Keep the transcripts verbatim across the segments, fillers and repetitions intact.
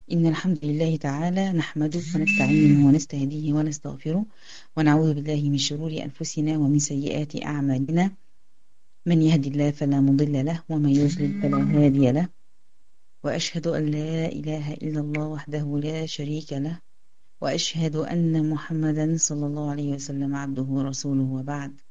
إن الحمد لله تعالى نحمده ونستعينه ونستهديه ونستغفره ونعوذ بالله من شرور أنفسنا ومن سيئات أعمالنا. من يهدي الله فلا مضل له ومن يضلل فلا هادي له، وأشهد أن لا إله إلا الله وحده لا شريك له، وأشهد أن محمدا صلى الله عليه وسلم عبده ورسوله، وبعد.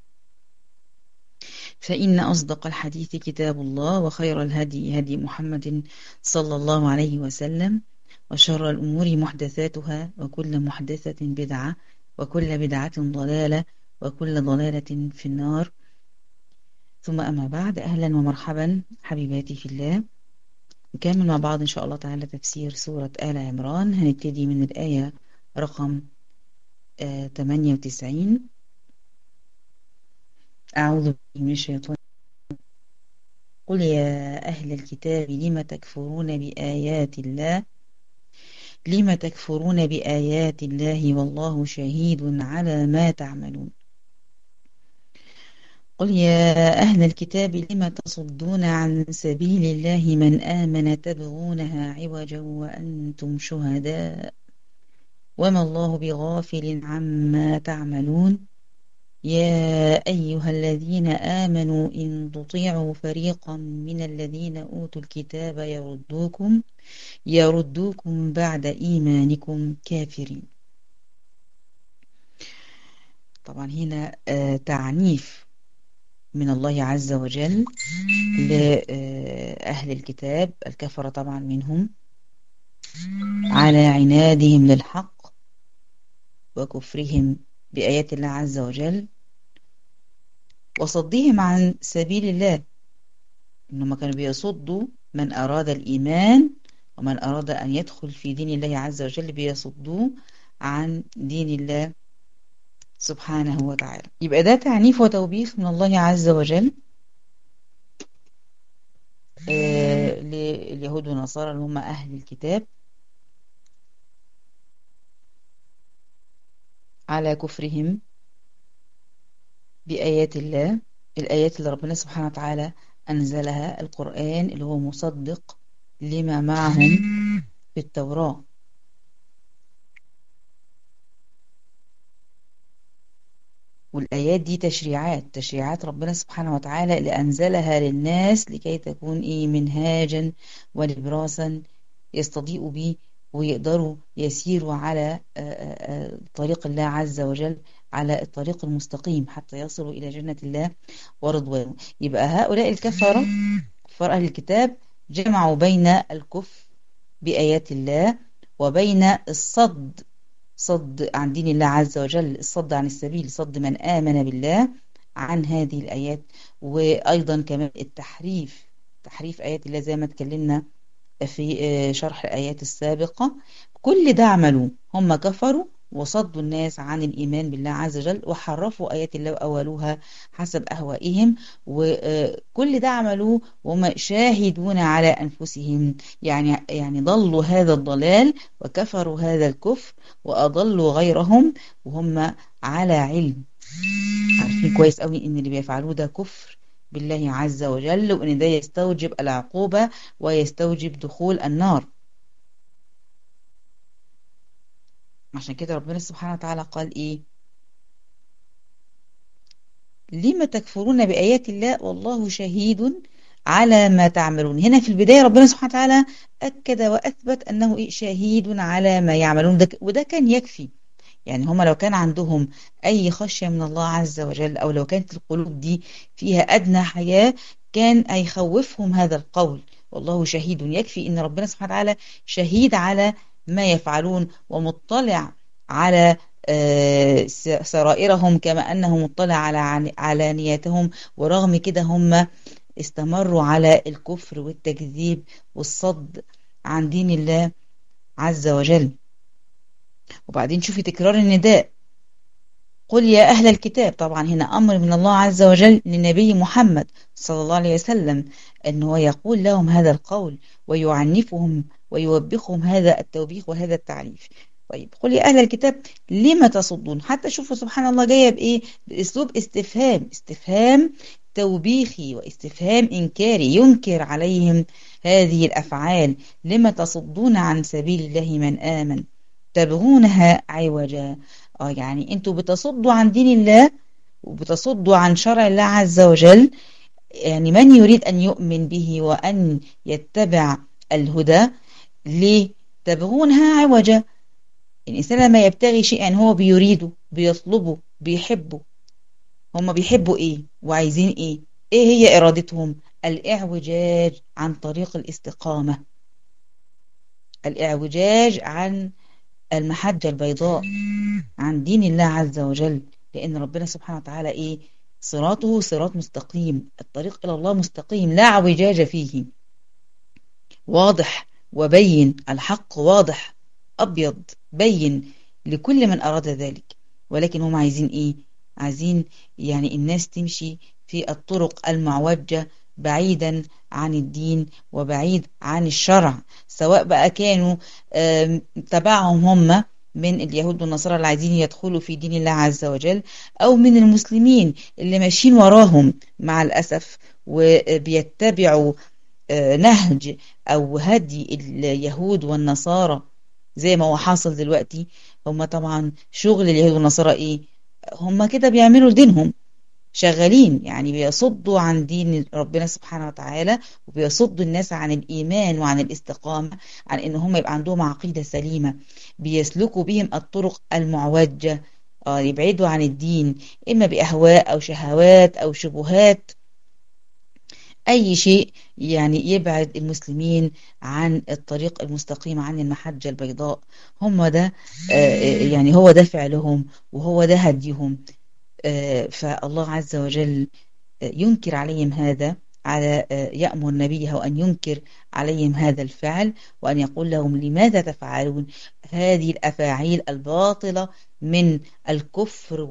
فإن أصدق الحديث كتاب الله، وخير الهدي هدي محمد صلى الله عليه وسلم، وشر الأمور محدثاتها، وكل محدثة بدعة، وكل بدعة ضلالة، وكل ضلالة في النار. ثم أما بعد، أهلا ومرحبا حبيباتي في الله. نكمل مع بعض إن شاء الله تعالى تفسير سورة آل عمران. هنبتدي من الآية رقم آه ثمانية وتسعين. أعوذ بالله من الشيطان. قل يا أهل الكتاب لم تكفرون بآيات الله لم تكفرون بآيات الله والله شهيد على ما تعملون. قل يا أهل الكتاب لم تصدون عن سبيل الله من آمن تبغونها عوجا وأنتم شهداء وما الله بغافل عما تعملون. يا أيها الذين آمنوا إن تطيعوا فريقا من الذين أوتوا الكتاب يردوكم يردوكم بعد إيمانكم كافرين. طبعا هنا آه تعنيف من الله عز وجل لأهل الكتاب الكفرة طبعا منهم على عنادهم للحق وكفرهم بآيات الله عز وجل وصدهم عن سبيل الله، إنهم كانوا بيصدوا من أراد الإيمان ومن أراد أن يدخل في دين الله عز وجل، بيصدوه عن دين الله سبحانه وتعالى. يبقى ده تعنيف وتوبيخ من الله عز وجل آه لليهود والنصارى اللي هم أهل الكتاب على كفرهم بآيات الله، الآيات اللي ربنا سبحانه وتعالى أنزلها، القرآن اللي هو مصدق لما معهم في التوراة. والآيات دي تشريعات تشريعات ربنا سبحانه وتعالى اللي أنزلها للناس لكي تكون إيه منهاجا ونبراسا يستضيئوا به ويقدروا يسيروا على طريق الله عز وجل، على الطريق المستقيم حتى يصلوا إلى جنة الله ورضوانه. يبقى هؤلاء الكفرة كفار أهل الكتاب جمعوا بين الكفر بآيات الله وبين الصد صد عن دين الله عز وجل، الصد عن السبيل، صد من آمن بالله عن هذه الآيات، وأيضا كمان التحريف تحريف آيات الله زي ما اتكلمنا في شرح الآيات السابقة. كل ده عملوه، هم كفروا وصدوا الناس عن الإيمان بالله عز وجل وحرفوا آيات الله وأولوها حسب أهوائهم، وكل ده عملوه وهم شاهدون على أنفسهم، يعني يعني ضلوا هذا الضلال وكفروا هذا الكفر وأضلوا غيرهم وهم على علم، عارفين كويس قوي إن اللي بيفعلوه ده كفر بالله عز وجل، وإن ده يستوجب العقوبة ويستوجب دخول النار. عشان كده ربنا سبحانه وتعالى قال إيه؟ لما تكفرون بآيات الله والله شهيد على ما تعملون. هنا في البداية ربنا سبحانه وتعالى أكد وأثبت أنه إيه؟ شهيد على ما يعملون، ده وده كان يكفي. يعني هما لو كان عندهم أي خشية من الله عز وجل، أو لو كانت القلوب دي فيها أدنى حياة، كان هيخوفهم هذا القول والله شهيد. يكفي إن ربنا سبحانه وتعالى شهيد على ما يفعلون ومطلع على سرائرهم كما أنه مطلع على على نياتهم، ورغم كده هم استمروا على الكفر والتكذيب والصد عن دين الله عز وجل. وبعدين شوفي تكرار النداء، قل يا أهل الكتاب. طبعا هنا أمر من الله عز وجل للنبي محمد صلى الله عليه وسلم أنه يقول لهم هذا القول ويعنفهم ويوبخهم هذا التوبيخ وهذا التعنيف. طيب قل يا أهل الكتاب لما تصدون، حتى شوفوا سبحان الله جاية بإيه؟ بأسلوب استفهام استفهام توبيخي واستفهام إنكاري، ينكر عليهم هذه الأفعال لما تصدون عن سبيل الله من آمن تبغونها عوجا. اه يعني انتوا بتصدوا عن دين الله وبتصدوا عن شرع الله عز وجل. يعني من يريد أن يؤمن به وأن يتبع الهدى ليه تبغونها عوجا. الإنسان لما يبتغي شيئا هو بيريده بيطلبه بيحبه، هم بيحبوا إيه وعايزين إيه؟ إيه هي إرادتهم؟ الإعوجاج عن طريق الاستقامة، الإعوجاج عن المحجة البيضاء، عن دين الله عز وجل. لأن ربنا سبحانه وتعالى إيه؟ صراطه صراط مستقيم، الطريق إلى الله مستقيم لا اعوجاج فيه، واضح وبين، الحق واضح أبيض بين لكل من أراد ذلك. ولكن هم عايزين إيه؟ عايزين يعني الناس تمشي في الطرق المعوجة بعيدا عن الدين وبعيد عن الشرع، سواء بقى كانوا تبعهم هم من اليهود والنصارى اللي عايزين يدخلوا في دين الله عز وجل، أو من المسلمين اللي ماشيين وراهم مع الأسف وبيتبعوا نهج أو هدي اليهود والنصارى زي ما هو حاصل دلوقتي. هم طبعا شغل اليهود والنصارى إيه؟ هم كده بيعملوا دينهم، شغالين يعني بيصدوا عن دين ربنا سبحانه وتعالى، وبيصدوا الناس عن الإيمان وعن الاستقامة، عن إن هم يبقى عندهم عقيدة سليمة، بيسلكوا بهم الطرق المعوجة، آه يبعدوا عن الدين إما بأهواء أو شهوات أو شبهات، أي شيء يعني يبعد المسلمين عن الطريق المستقيم، عن المحجة البيضاء. هم ده يعني هو ده فعلهم وهو ده هديهم. فالله عز وجل ينكر عليهم هذا، على يأمر نبيه أن ينكر عليهم هذا الفعل وأن يقول لهم لماذا تفعلون هذه الأفاعيل الباطلة من الكفر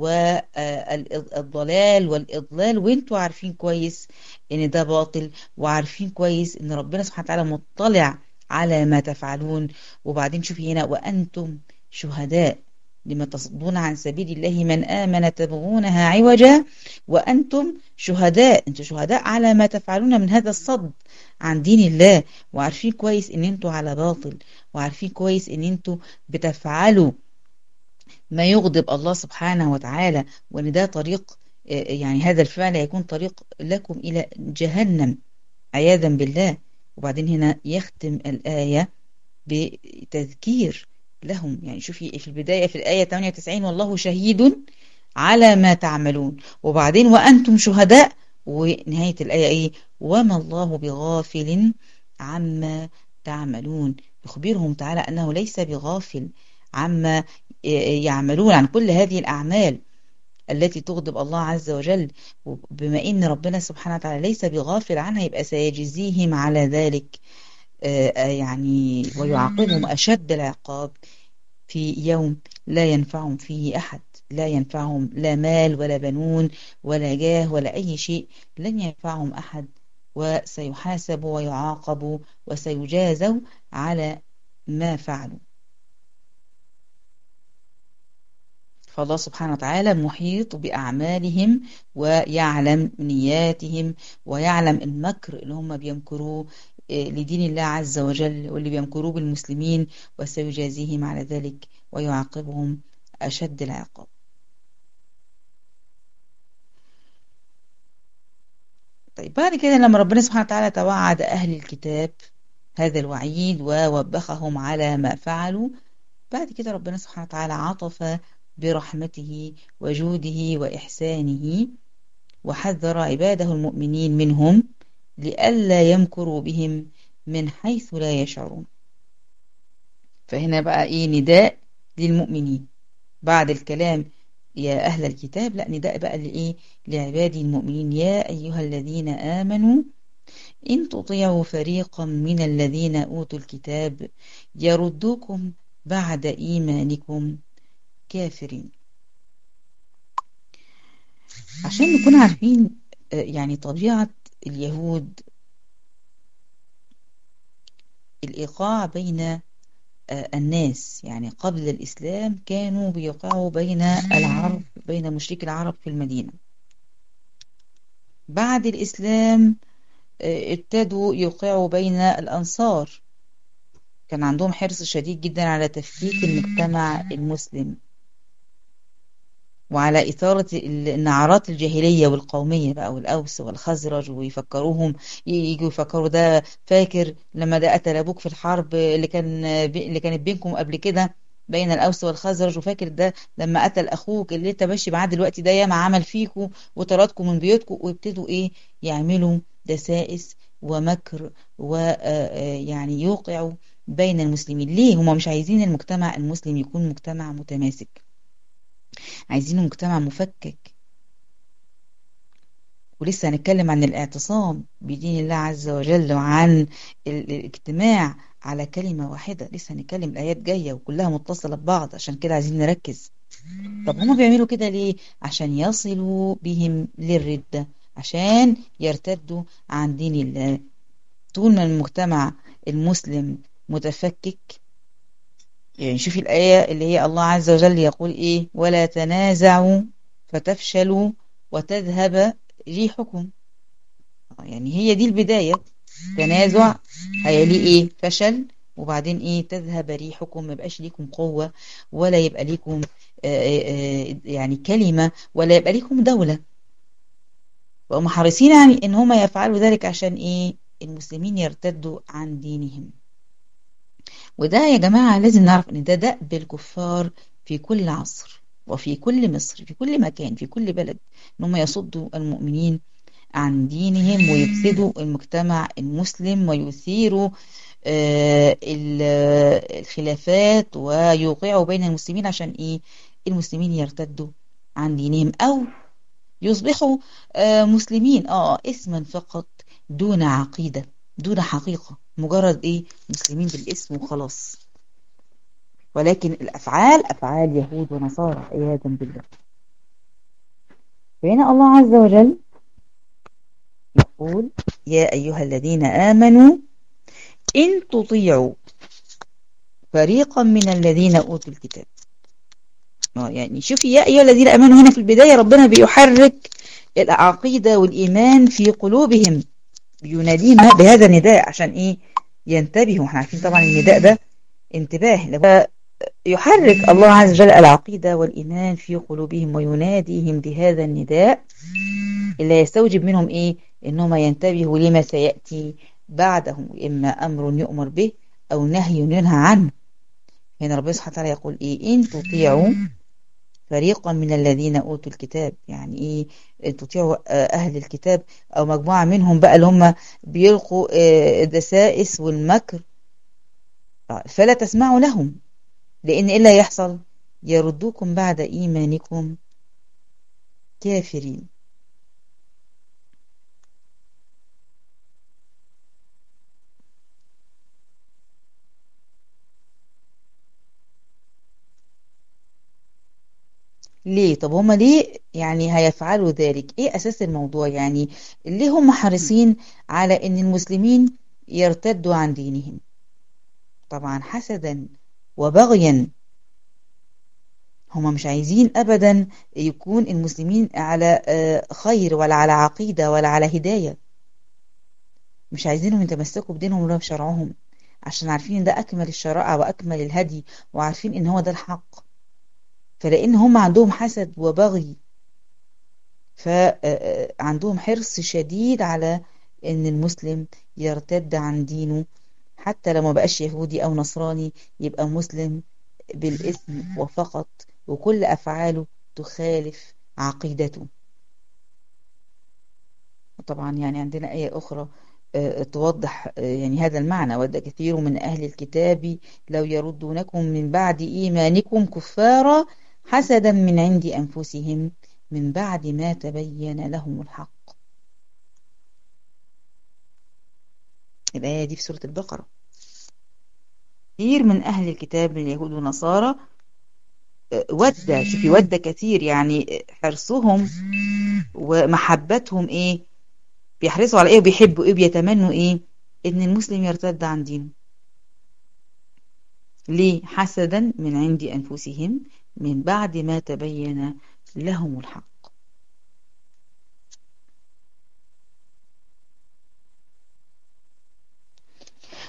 والضلال والإضلال، وانتوا عارفين كويس ان ده باطل، وعارفين كويس ان ربنا سبحانه وتعالى مطلع على ما تفعلون. وبعدين شوفي هنا وأنتم شهداء لما تصدون عن سبيل الله من آمن تبغونها عوجا وأنتم شهداء، انتوا شهداء على ما تفعلون من هذا الصد عن دين الله، وعارفين كويس ان انتوا على باطل، وعارفين كويس ان انتوا بتفعلوا ما يغضب الله سبحانه وتعالى، وان ده طريق يعني هذا الفعل يكون طريق لكم إلى جهنم عياذا بالله. وبعدين هنا يختم الآية بتذكير لهم، يعني شوفي في البداية في الآية ثمانية وتسعين والله شهيد على ما تعملون، وبعدين وأنتم شهداء، ونهاية الآية إيه؟ وما الله بغافل عما تعملون، يخبرهم تعالى أنه ليس بغافل عما يعملون، عن كل هذه الأعمال التي تغضب الله عز وجل. بما إن ربنا سبحانه وتعالى ليس بغافل عنها، يبقى سيجزيهم على ذلك يعني ويعاقبهم أشد العقاب في يوم لا ينفعهم فيه أحد، لا ينفعهم لا مال ولا بنون ولا جاه ولا أي شيء، لن ينفعهم أحد، وسيحاسبوا ويعاقبوا وسيجازوا على ما فعلوا. فالله سبحانه وتعالى محيط بأعمالهم ويعلم نياتهم ويعلم المكر اللي هم بيمكروه لدين الله عز وجل واللي بيمكروه بالمسلمين، وسيجازيهم على ذلك ويعاقبهم أشد العقاب. طيب بعد كده لما ربنا سبحانه وتعالى توعد أهل الكتاب هذا الوعيد ووبخهم على ما فعلوا، بعد كده ربنا سبحانه وتعالى عطف برحمته وجوده وإحسانه وحذر عباده المؤمنين منهم لئلا يمكروا بهم من حيث لا يشعرون. فهنا بقى إيه؟ نداء للمؤمنين بعد الكلام يا أهل الكتاب، لا نداء بقى لإيه؟ لعبادي المؤمنين يا أيها الذين آمنوا إن تطيعوا فريقا من الذين أوتوا الكتاب يردوكم بعد إيمانكم كافرين. عشان نكون عارفين يعني طبيعة اليهود، الإيقاع بين الناس، يعني قبل الإسلام كانوا بيقعوا بين العرب، بين مشركي العرب في المدينة. بعد الإسلام ابتدوا يوقعوا بين الأنصار. كان عندهم حرص شديد جدا على تفكيك المجتمع المسلم وعلى إثارة النعرات الجاهلية والقومية بقى، والأوس والخزرج، ويفكروهم يجوا يفكروا ده فاكر لما ده قتل أبوك في الحرب اللي كان اللي كانت بينكم قبل كده بين الأوس والخزرج، وفاكر ده لما قتل أخوك اللي أنت ماشي معاه دلوقتي ده ياما عمل فيكم وطردكم من بيوتكم. ويبتدوا إيه يعملوا دسائس ومكر ويعني يوقعوا بين المسلمين. ليه؟ هما مش عايزين المجتمع المسلم يكون مجتمع متماسك، عايزينه مجتمع مفكك. ولسه هنتكلم عن الاعتصام بدين الله عز وجل وعن الاجتماع على كلمة واحدة. لسه هنتكلم، الآيات جاية وكلها متصلة ببعض، عشان كده عايزين نركز. طب هما بيعملوا كده ليه؟ عشان يصلوا بهم للردة، عشان يرتدوا عن دين الله. طول ما المجتمع المسلم متفكك، يعني شوفي الآية اللي هي الله عز وجل يقول إيه: ولا تنازعوا فتفشلوا وتذهب ريحكم. يعني هي دي البداية. تنازع هيليه إيه؟ فشل. وبعدين إيه؟ تذهب ريحكم، ما يبقاش ليكم قوة، ولا يبقى ليكم آآ آآ يعني كلمة، ولا يبقى ليكم دولة. وهم حريصين يعني إن هم يفعلوا ذلك عشان إيه؟ المسلمين يرتدوا عن دينهم. وده يا جماعة لازم نعرف ان ده دأب الكفار في كل عصر وفي كل مصر، في كل مكان، في كل بلد، ان هم يصدوا المؤمنين عن دينهم ويفسدوا المجتمع المسلم ويثيروا آه الخلافات ويوقعوا بين المسلمين عشان ايه؟ المسلمين يرتدوا عن دينهم او يصبحوا آه مسلمين اه اسما فقط، دون عقيدة، دون حقيقة، مجرد ايه؟ مسلمين بالاسم وخلاص، ولكن الافعال افعال يهود ونصارى عياذا بالله. فهنا الله عز وجل يقول: يا ايها الذين امنوا ان تطيعوا فريقا من الذين اوتوا الكتاب. يعني شوفي، يا ايها الذين امنوا هنا في البداية ربنا بيحرك العقيدة والايمان في قلوبهم، بيناديهم بهذا النداء عشان ايه؟ ينتبهوا. احنا عارفين طبعا النداء ده انتباه. يحرك الله عز وجل العقيدة والإيمان في قلوبهم ويناديهم بهذا النداء اللي يستوجب منهم إيه؟ إنهم ينتبهوا لما سيأتي بعدهم، إما أمر يؤمر به أو نهي ينهى عنه. هنا ربنا سبحانه وتعالى يقول إيه؟ إن تطيعوا فريقا من الذين أوتوا الكتاب. يعني إيه إن تطيعوا أهل الكتاب أو مجموعة منهم بقى اللي هم بيلقوا الدسائس والمكر، فلا تسمعوا لهم، لأن إيه اللي هيحصل؟ يردوكم بعد إيمانكم كافرين. ليه؟ طب هما ليه يعني هيفعلوا ذلك؟ ايه اساس الموضوع؟ يعني ليه هم حريصين على ان المسلمين يرتدوا عن دينهم؟ طبعا حسدا وبغيا. هما مش عايزين ابدا يكون المسلمين على خير ولا على عقيدة ولا على هداية. مش عايزينهم يتمسكوا بدينهم ولا بشرعهم، عشان عارفين ان ده اكمل الشرائع واكمل الهدي، وعارفين ان هو ده الحق. فلان هم عندهم حسد وبغي، فعندهم حرص شديد على ان المسلم يرتد عن دينه، حتى لو ما بقاش يهودي او نصراني، يبقى مسلم بالاسم وفقط، وكل افعاله تخالف عقيدته. طبعا يعني عندنا آية أخرى توضح يعني هذا المعنى: ود كثير من أهل الكتاب لو يردونكم من بعد إيمانكم كفارا حسدا من عند أنفسهم من بعد ما تبين لهم الحق. الآية دي في سورة البقرة. كثير من أهل الكتاب من اليهود والنصارى ود، شوفي ود كثير، يعني حرصهم ومحبتهم إيه؟ بيحرصوا على إيه وبيحبوا إيه وبيتمنوا إيه؟ إن المسلم يرتد عن دينه. ليه؟ حسدا من عند أنفسهم من بعد ما تبين لهم الحق.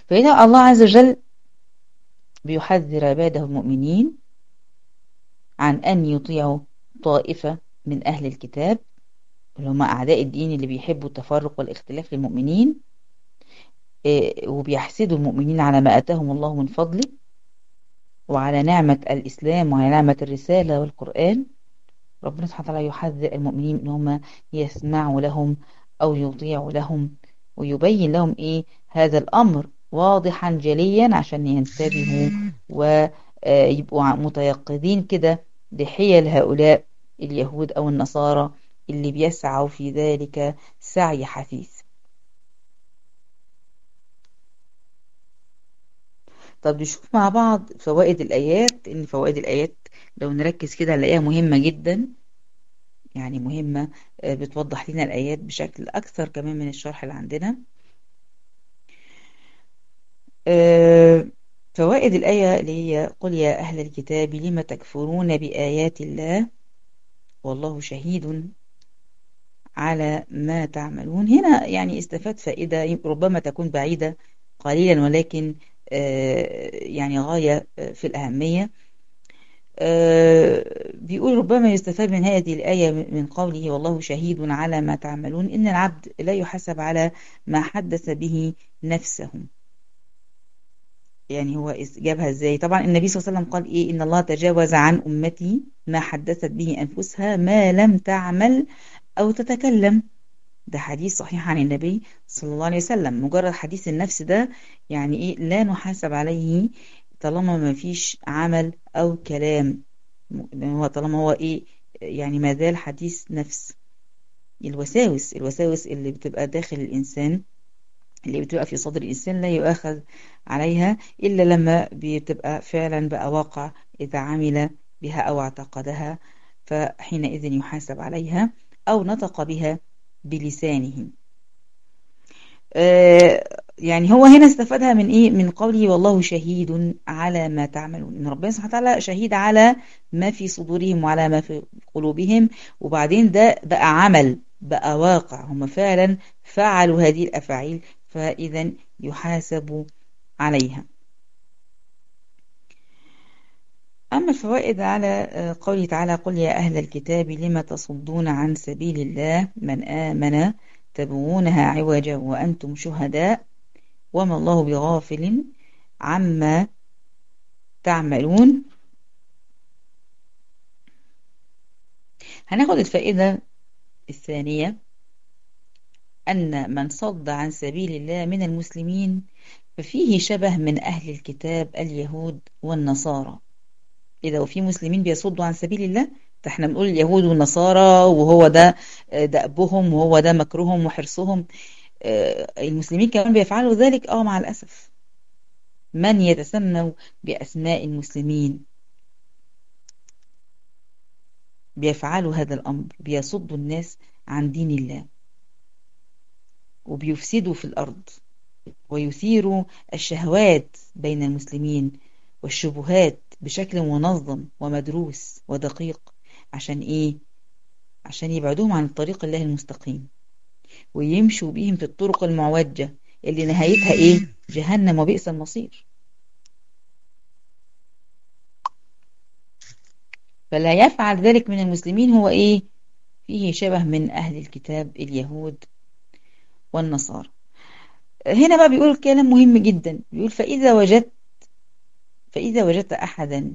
فهنا الله عز وجل بيحذر عباده المؤمنين عن أن يطيعوا طائفة من أهل الكتاب اللي هم أعداء الدين اللي بيحبوا التفرق والاختلاف للمؤمنين، إيه، وبيحسدوا المؤمنين على ما آتاهم الله من فضله وعلى نعمة الإسلام وعلى نعمة الرسالة والقرآن. ربنا سبحانه وتعالى يحذر المؤمنين إن هم يسمعوا لهم أو يطيعوا لهم، ويبين لهم إيه هذا الأمر واضحا جليا عشان ينتبهوا ويبقوا متيقظين كده لحيل هؤلاء اليهود أو النصارى اللي بيسعوا في ذلك سعي حثيث. طب نشوف مع بعض فوائد الآيات. إن فوائد الآيات لو نركز كده هنلاقيها مهمة جدا، يعني مهمة، آه، بتوضح لنا الآيات بشكل أكثر كمان من الشرح اللي عندنا. آه، فوائد الآية اللي هي قل يا أهل الكتاب لم تكفرون بآيات الله والله شهيد على ما تعملون. هنا يعني استفاد فائدة ربما تكون بعيدة قليلا ولكن آه، يعني غاية آه، في الأهمية. آه، بيقول ربما يستفاد من هذه الآية من قوله والله شهيد على ما تعملون إن العبد لا يحاسب على ما حدث به نفسه. يعني هو جابها ازاي؟ طبعا النبي صلى الله عليه وسلم قال ايه؟ ان الله تجاوز عن امتي ما حدثت به انفسها ما لم تعمل او تتكلم. ده حديث صحيح عن النبي صلى الله عليه وسلم. مجرد حديث النفس ده يعني ايه؟ لا نحاسب عليه طالما ما فيش عمل او كلام. هو طالما هو ايه يعني ما زال حديث نفس. الوساوس الوساوس اللي بتبقى داخل الانسان اللي بتبقى في صدر الإنسان لا يؤاخذ عليها إلا لما بتبقى فعلا بقى واقع إذا عمل بها أو اعتقدها، فحينئذ يحاسب عليها أو نطق بها بلسانه. آه يعني هو هنا استفادها من إيه؟ من قوله والله شهيد على ما تعملون. إن ربنا سبحانه وتعالى شهيد على ما في صدورهم وعلى ما في قلوبهم، وبعدين ده بقى عمل، بقى واقع، هم فعلا فعلوا هذه الأفاعيل، فإذا يحاسب عليها. أما الفوائد على قوله تعالى قل يا أهل الكتاب لم تصدون عن سبيل الله من آمن تبغونها عوجا وأنتم شهداء وما الله بغافل عما تعملون. هناخد الفائدة الثانية أن من صد عن سبيل الله من المسلمين ففيه شبه من أهل الكتاب اليهود والنصارى. إذا وفي مسلمين بيصدوا عن سبيل الله، فإحنا بنقول اليهود والنصارى وهو ده دأبهم وهو ده مكرهم وحرصهم. المسلمين كمان بيفعلوا ذلك اه مع الأسف. من يتسموا بأسماء المسلمين بيفعلوا هذا الأمر، بيصدوا الناس عن دين الله وبيفسدوا في الأرض ويثيروا الشهوات بين المسلمين والشبهات بشكل منظم ومدروس ودقيق. عشان إيه؟ عشان يبعدوهم عن طريق الله المستقيم ويمشوا بهم في الطرق المعوجة اللي نهايتها إيه؟ جهنم وبئس المصير. فلا يفعل ذلك من المسلمين هو إيه؟ فيه شبه من أهل الكتاب اليهود والنصارى. هنا بقى بيقول كلام مهم جدا، بيقول فإذا وجدت فإذا وجدت أحدا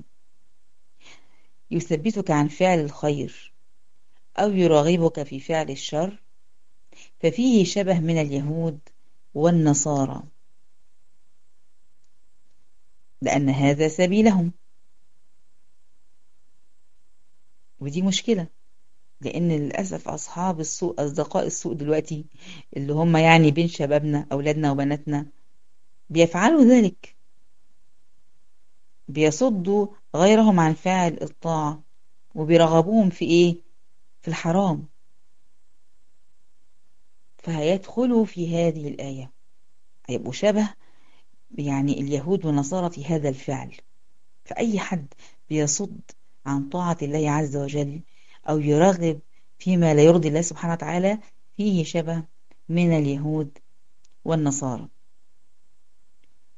يثبتك عن فعل الخير أو يراغبك في فعل الشر ففيه شبه من اليهود والنصارى، لأن هذا سبيلهم. ودي مشكلة، لأن للأسف أصحاب السوء أصدقاء السوء دلوقتي اللي هم يعني بين شبابنا أولادنا وبناتنا بيفعلوا ذلك، بيصدوا غيرهم عن فعل الطاعة وبيرغبوهم في إيه؟ في الحرام. فهيدخلوا في هذه الآية، هيبقوا شبه يعني اليهود والنصارى في هذا الفعل. فأي حد بيصد عن طاعة الله عز وجل أو يرغب فيما لا يرضي الله سبحانه وتعالى فيه شبه من اليهود والنصارى.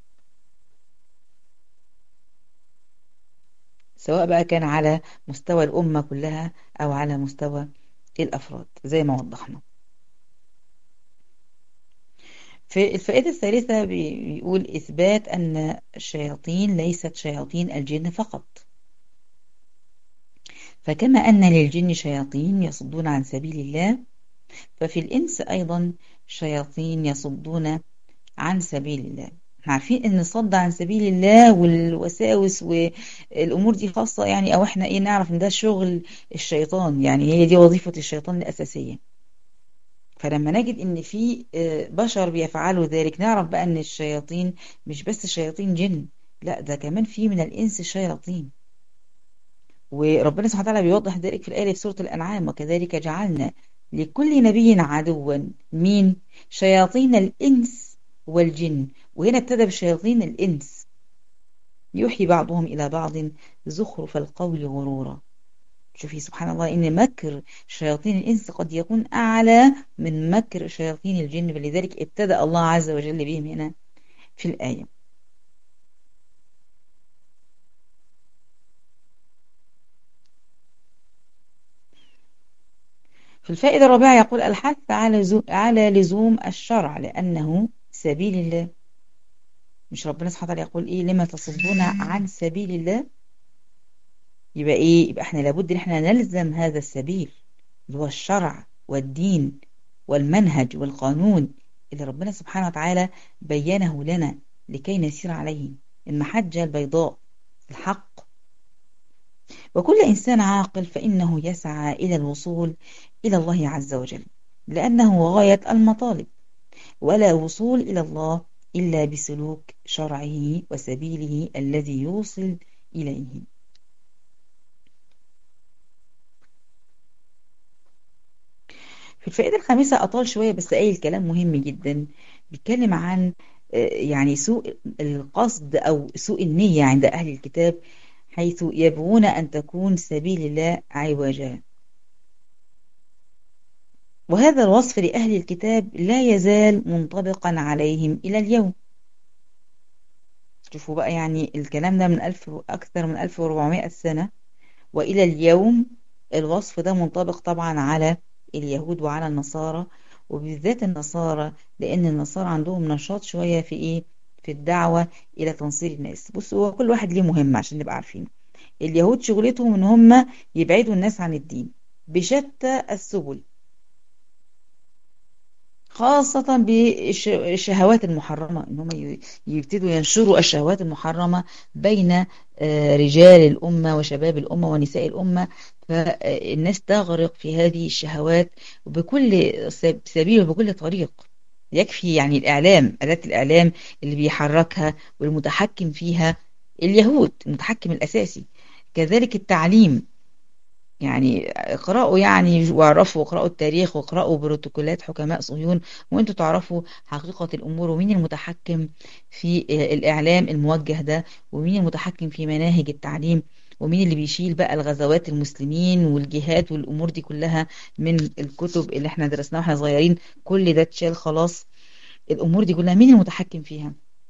سواء بقى كان على مستوى الأمة كلها أو على مستوى الأفراد زي ما وضحنا. في الفائدة الثالثة بيقول إثبات أن الشياطين ليست شياطين الجن فقط، فكما أن للجن شياطين يصدون عن سبيل الله، ففي الإنس أيضا شياطين يصدون عن سبيل الله. احنا عارفين ان الصد عن سبيل الله والوساوس والامور دي خاصة يعني، او احنا ايه نعرف ان ده شغل الشيطان، يعني هي دي وظيفة الشيطان الاساسية. فلما نجد ان في بشر بيفعلوا ذلك نعرف بقى ان الشياطين مش بس شياطين جن، لا ده كمان في من الانس شياطين. وربنا سبحانه وتعالى بيوضح ذلك في الآية في سورة الأنعام: وكذلك جعلنا لكل نبي عدوا مين شياطين الإنس والجن. وهنا ابتدى بشياطين الإنس، يوحي بعضهم إلى بعض زخرف القول غرورا. شوفي سبحان الله إن مكر شياطين الإنس قد يكون أعلى من مكر شياطين الجن، فلذلك ابتدأ الله عز وجل بهم هنا في الآية. في الفائدة الرابعة يقول الحث على على لزوم الشرع لأنه سبيل الله. مش ربنا سبحانه وتعالى يقول إيه لما تصدون عن سبيل الله؟ يبقى إيه؟ يبقى إحنا لابد إن إحنا نلزم هذا السبيل اللي هو الشرع والدين والمنهج والقانون اللي ربنا سبحانه وتعالى بينه لنا لكي نسير عليه، المحجة البيضاء الحق. وكل إنسان عاقل فإنه يسعى إلى الوصول إلى الله عز وجل لأنه غاية المطالب، ولا وصول إلى الله إلا بسلوك شرعه وسبيله الذي يوصل إليه. في الفائدة الخامسة أطال شوية بس أي الكلام مهم جدا، بيتكلم عن يعني سوء القصد أو سوء النية عند أهل الكتاب، حيث يبغون أن تكون سبيل الله عوجا. وهذا الوصف لأهل الكتاب لا يزال منطبقا عليهم إلى اليوم. شوفوا بقى يعني الكلام ده من ألف أكثر من ألف وأربعمائة سنة، وإلى اليوم الوصف ده منطبق طبعا على اليهود وعلى النصارى، وبالذات النصارى لأن النصارى عندهم نشاط شوية في إيه في الدعوة إلى تنصير الناس. بصوا هو كل واحد ليه مهمة عشان نبقى عارفين. اليهود شغلتهم إن هم يبعدوا الناس عن الدين بشتى السبل، خاصة بالشهوات المحرمة، إن هم يبتدوا ينشروا الشهوات المحرمة بين رجال الأمة وشباب الأمة ونساء الأمة، فالناس تغرق في هذه الشهوات بكل سبيل وبكل طريق. يكفي يعني الإعلام، أداة الإعلام اللي بيحركها والمتحكم فيها اليهود، المتحكم الأساسي. كذلك التعليم، يعني اقرأوا يعني واعرفوا واقرأوا التاريخ واقرأوا بروتوكولات حكماء صهيون وانتوا تعرفوا حقيقة الأمور ومين المتحكم في الإعلام الموجه ده، ومين المتحكم في مناهج التعليم، ومين اللي بيشيل بقى الغزوات المسلمين والجهاد والأمور دي كلها من الكتب اللي احنا درسناها واحنا صغيرين. كل ده اتشال خلاص، الأمور دي كلها مين المتحكم فيها؟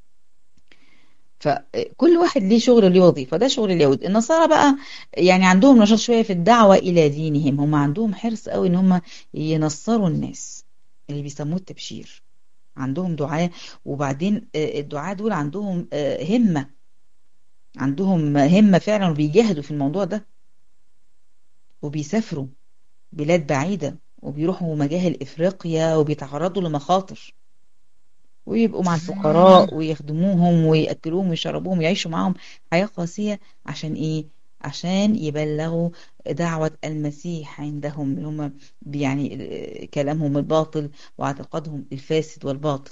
فكل واحد ليه شغل وليه وظيفة. ده شغل اليهود. النصارى بقى يعني عندهم نشاط شوية في الدعوة إلى دينهم، هم عندهم حرص قوي إن هم ينصروا الناس اللي بيسموه التبشير. عندهم دعاء، وبعدين الدعاء دول عندهم همة، عندهم همة فعلا وبيجاهدوا في الموضوع ده، وبيسافروا بلاد بعيدة وبيروحوا مجاهل إفريقيا وبيتعرضوا لمخاطر، ويبقوا مع الفقراء ويخدموهم ويأكلوهم ويشربوهم ويعيشوا معهم حياة قاسية. عشان إيه؟ عشان يبلغوا دعوة المسيح عندهم اللي هم يعني كلامهم الباطل واعتقادهم الفاسد والباطل.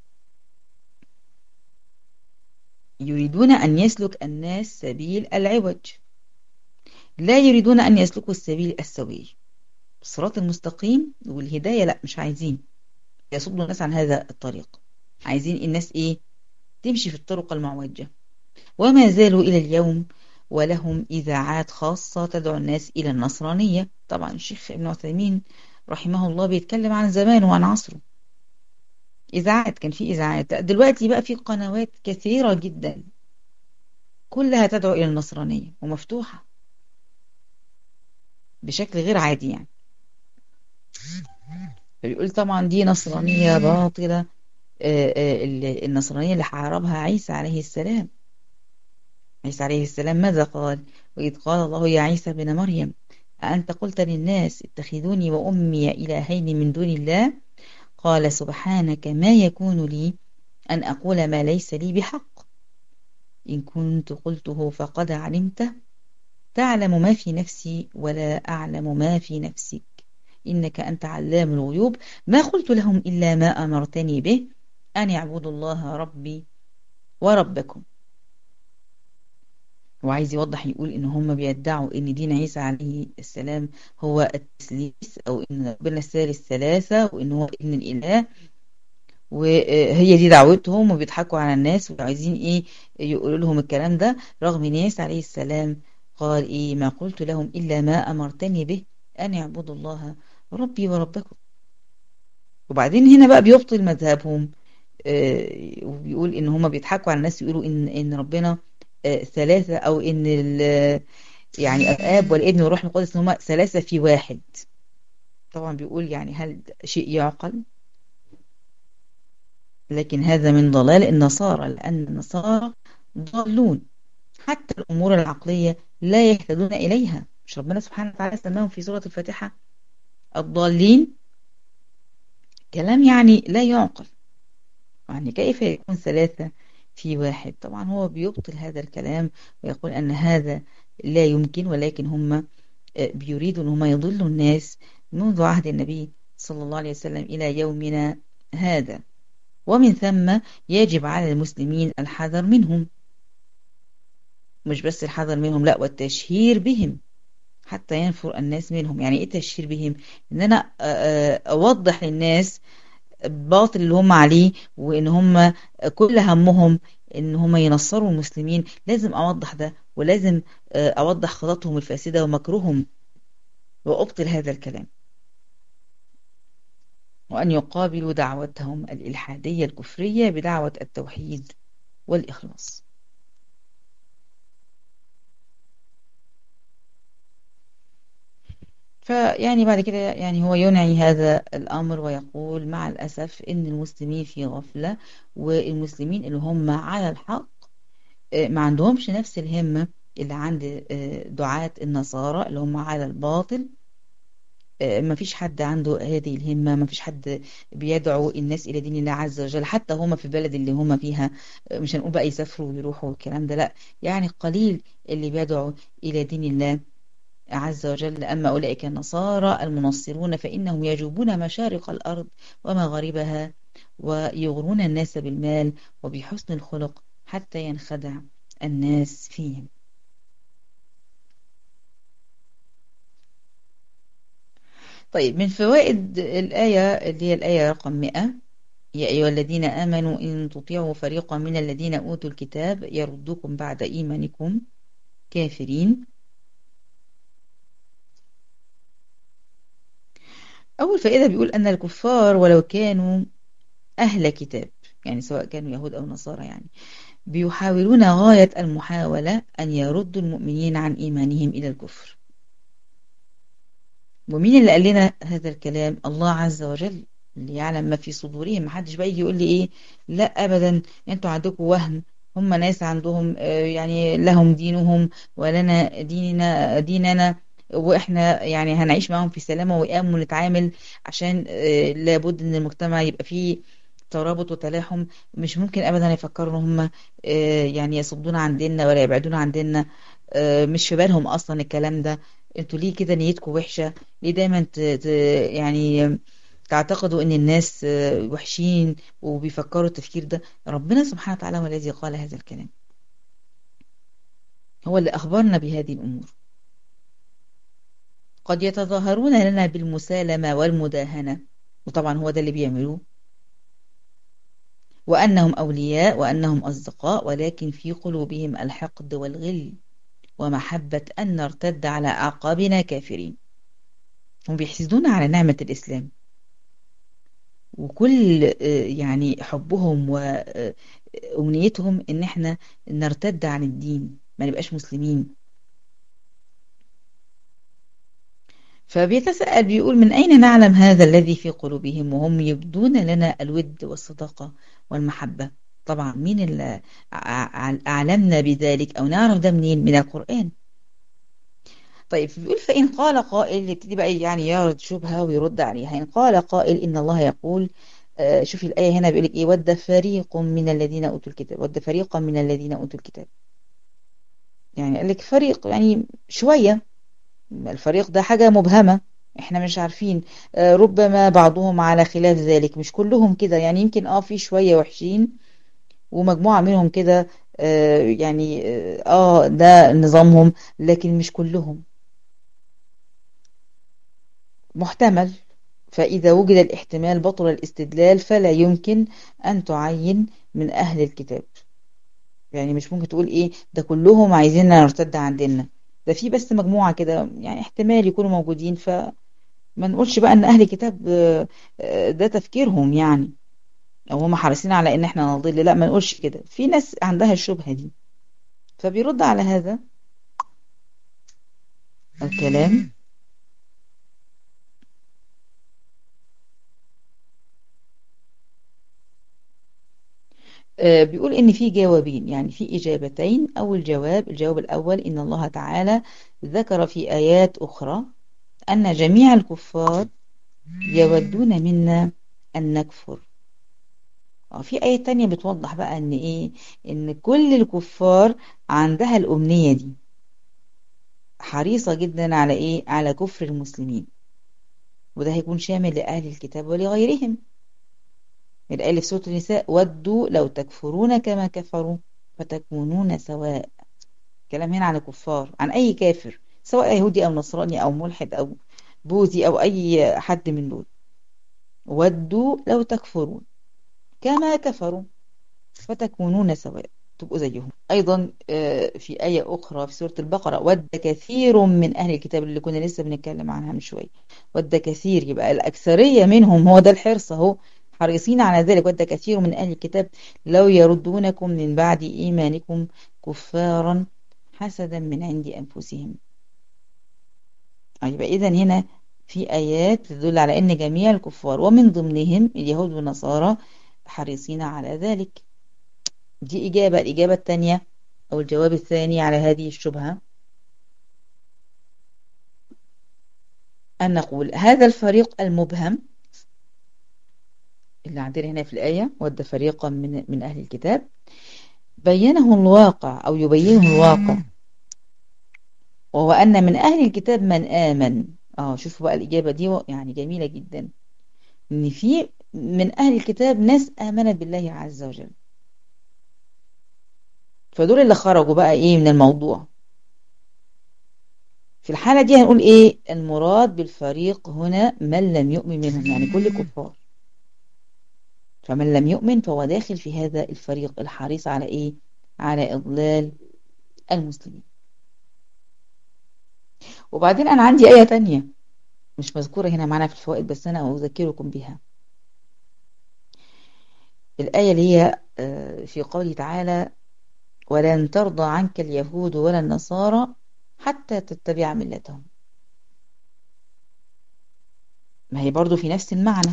يريدون أن يسلك الناس سبيل العوج، لا يريدون أن يسلكوا السبيل السوي، الصراط المستقيم والهداية لا، مش عايزين يصدوا الناس عن هذا الطريق. عايزين الناس إيه؟ تمشي في الطرق المعوجة. وما زالوا إلى اليوم ولهم إذاعات خاصة تدعو الناس إلى النصرانية. طبعا الشيخ ابن عثيمين رحمه الله بيتكلم عن زمانه وعن عصره. إذاعات، كان في إذاعات، دلوقتي بقى في قنوات كثيرة جدا كلها تدعو إلى النصرانية ومفتوحة بشكل غير عادي يعني. فبيقول طبعا دي نصرانية باطلة. آه، آه، ال- النصرانية اللي حاربها عيسى عليه السلام. عيسى عليه السلام ماذا قال؟ وإذ قال الله يا عيسى بن مريم أأنت قلت للناس اتخذوني وأمي إلهين من دون الله قال سبحانك ما يكون لي أن أقول ما ليس لي بحق إن كنت قلته فقد علمته تعلم ما في نفسي ولا أعلم ما في نفسك إنك أنت علام الغيوب ما قلت لهم إلا ما أمرتني به أن يعبدوا الله ربي وربكم. وعايز يوضح يقول إن هم بيدعوا إن دين عيسى عليه السلام هو التثليث أو إن ربنا الثالث ثلاثة وإن هو ابن الإله، وهي دي دعوتهم وبيضحكوا على الناس وعايزين إيه يقولوا لهم الكلام ده، رغم إن عيسى عليه السلام قال إيه ما قلت لهم إلا ما أمرتني به أن يعبدوا الله ربي وربكم. وبعدين هنا بقى بيبطل مذهبهم، آه، وبيقول ان هم بيضحكوا على الناس يقولوا ان ان ربنا آه، ثلاثة او ان ال- يعني الاب والابن والروح القدس هم ثلاثة في واحد. طبعا بيقول يعني هل ده شيء يعقل؟ لكن هذا من ضلال النصارى، لان النصارى ضالون، حتى الامور العقلية لا يهتدون اليها. مش ربنا سبحانه وتعالى سماهم في سورة الفاتحة الضالين؟ كلام يعني لا يعقل. يعني كيف يكون ثلاثة في واحد؟ طبعا هو بيبطل هذا الكلام ويقول أن هذا لا يمكن، ولكن هم آه، بيريدوا أن هم يضلوا الناس منذ عهد النبي صلى الله عليه وسلم إلى يومنا هذا. ومن ثم يجب على المسلمين الحذر منهم، مش بس الحذر منهم، لا والتشهير بهم حتى ينفر الناس منهم. يعني ايه التشهير بهم؟ ان انا آه، آه، اوضح للناس الباطل اللي هم عليه، وان هم كل همهم ان هم ينصروا المسلمين. لازم اوضح ده، ولازم آه، اوضح خططهم الفاسدة ومكرهم، وابطل هذا الكلام، وان يقابلوا دعوتهم الالحادية الكفرية بدعوة التوحيد والاخلاص. فيعني بعد كده يعني هو ينعي هذا الأمر ويقول مع الأسف إن المسلمين في غفلة، والمسلمين اللي هم على الحق آه، ما عندهمش نفس الهمة اللي عند آه، دعاة النصارى اللي هم على الباطل. آه، ما فيش حد عنده هذه الهمة، ما فيش حد بيدعو الناس إلى دين الله عز وجل، حتى هم في البلد اللي هم فيها. آه، مش هنقول بقى يسافروا ويروحوا والكلام ده، لا، يعني قليل اللي بيدعو إلى دين الله عز وجل. أما أولئك النصارى المنصرون فإنهم يجوبون مشارق الأرض ومغاربها ويغرون الناس بالمال وبحسن الخلق حتى ينخدع الناس فيهم. طيب من فوائد الآية اللي هي الآية رقم مئة: يا أيها الذين آمنوا إن تطيعوا فريقا من الذين أوتوا الكتاب يردوكم بعد إيمانكم كافرين. أول فائدة بيقول أن الكفار ولو كانوا أهل كتاب، يعني سواء كانوا يهود أو نصارى، يعني بيحاولون غاية المحاولة أن يردوا المؤمنين عن إيمانهم إلى الكفر. ومين اللي قال لنا هذا الكلام؟ الله عز وجل، اللي يعلم ما في صدورهم. محدش بقى يجي يقول لي إيه، لا أبدا أنتوا عندكم وهم، هم ناس عندهم آه، يعني لهم دينهم ولنا ديننا ديننا، وإحنا يعني هنعيش معهم في سلامة وإيام ونتعامل، عشان آه، لابد أن المجتمع يبقى فيه ترابط وتلاحم. مش ممكن ابدا يفكروا ان هم آه، يعني يصدونا عن ديننا ولا يبعدونا عن ديننا. آه، مش في بالهم اصلا الكلام ده. انتوا ليه كده نيتكم وحشة؟ ليه دايما ت... ت... يعني تعتقدوا ان الناس آه، وحشين وبيفكروا التفكير ده؟ ربنا سبحانه وتعالى هو الذي قال هذا الكلام، هو اللي اخبرنا بهذه الامور. قد يتظاهرون لنا بالمسالمة والمداهنة، وطبعا هو ده اللي بيعملوه، وأنهم أولياء وأنهم أصدقاء، ولكن في قلوبهم الحقد والغل ومحبة أن نرتد على أعقابنا كافرين. هم بيحسدون على نعمة الإسلام، وكل آه، يعني حبهم أمنيتهم إن إحنا نرتد عن الدين، ما نبقاش مسلمين. فبيتساءل بيقول: من أين نعلم هذا الذي في قلوبهم وهم يبدون لنا الود والصداقة والمحبة؟ طبعا مين اللي أعلمنا بذلك أو نعرف ده منين؟ من القرآن. طيب بيقول: فإن قال قائل، يبتدي بقى يعني يعرض شبهة ويرد عليها. إن قال قائل إن الله يقول، آه شوفي الآية هنا بيقول لك إيه: ود فريق من الذين أوتوا الكتاب، ود فريقا من الذين أوتوا الكتاب. يعني قال لك فريق يعني شوية، الفريق ده حاجة مبهمة، احنا مش عارفين. آه ربما بعضهم على خلاف ذلك، مش كلهم كده يعني، يمكن اه في شوية وحشين ومجموعة منهم كده، آه يعني اه آه، ده نظامهم، لكن مش كلهم، محتمل. فإذا وجد الاحتمال بطل الاستدلال، فلا يمكن أن تعين من أهل الكتاب. يعني مش ممكن تقول إيه ده كلهم عايزيننا نرتد عن ديننا، ده في بس مجموعة كده يعني احتمال يكونوا موجودين، فما نقولش بقى أن أهل الكتاب آه، آه، ده تفكيرهم يعني، أو هم حريصين على إن احنا نضل. لا، ما نقولش كده، في ناس عندها الشبهة دي. فبيرد على هذا الكلام. آه، بيقول إن في جوابين، يعني في إجابتين. أول جواب، الجواب الأول: إن الله تعالى ذكر في آيات أخرى أن جميع الكفار يودون منا أن نكفر. آه، في آية تانية بتوضح بقى إن إيه، إن كل الكفار عندها الأمنية دي، حريصة جدا على إيه، على كفر المسلمين. وده هيكون شامل لأهل الكتاب ولغيرهم. الآية اللي في سورة النساء: ودوا لو تكفرون كما كفروا فتكونون سواء. كلام هنا عن الكفار، عن أي كافر، سواء يهودي أو نصراني أو ملحد أو بوذي أو أي حد من دول. ودوا لو تكفرون كما كفروا فتكونون سواء، تبقوا زيهم. أيضا آه، في آية أخرى في سورة البقرة: ود كثير من أهل الكتاب، اللي كنا لسه بنتكلم عنها من شوية. ود كثير، يبقى الأكثرية منهم، هو ده الحرص أهو، حريصين على ذلك. ود كثير من أهل الكتاب لو يردونكم من بعد إيمانكم كفارا حسدا من عند أنفسهم. يبقى إذن هنا في آيات تدل على أن جميع الكفار ومن ضمنهم اليهود والنصارى حريصين على ذلك. دي إجابة. الإجابة الثانية أو الجواب الثاني على هذه الشبهة، أن نقول هذا الفريق المبهم اللي عندنا هنا في الآية: ود فريقا من من أهل الكتاب، بينه الواقع أو يبينه الواقع، وهو أن من أهل الكتاب من آمن. آه شوفوا بقى الإجابة دي يعني جميلة جدا، إن في من أهل الكتاب ناس آمنت بالله عز وجل، فدول اللي خرجوا بقى إيه من الموضوع. في الحالة دي هنقول إيه؟ المراد بالفريق هنا من لم يؤمن منهم، يعني كل كفار. فمن لم يؤمن فهو داخل في هذا الفريق الحريص على إيه؟ على إضلال المسلمين. وبعدين أنا عندي آية تانية مش مذكورة هنا معنا في الفوائد، بس أنا أذكركم بها. الآية اللي هي في قوله تعالى: ولن ترضى عنك اليهود ولا النصارى حتى تتبع ملتهم. ما هي برضو في نفس المعنى،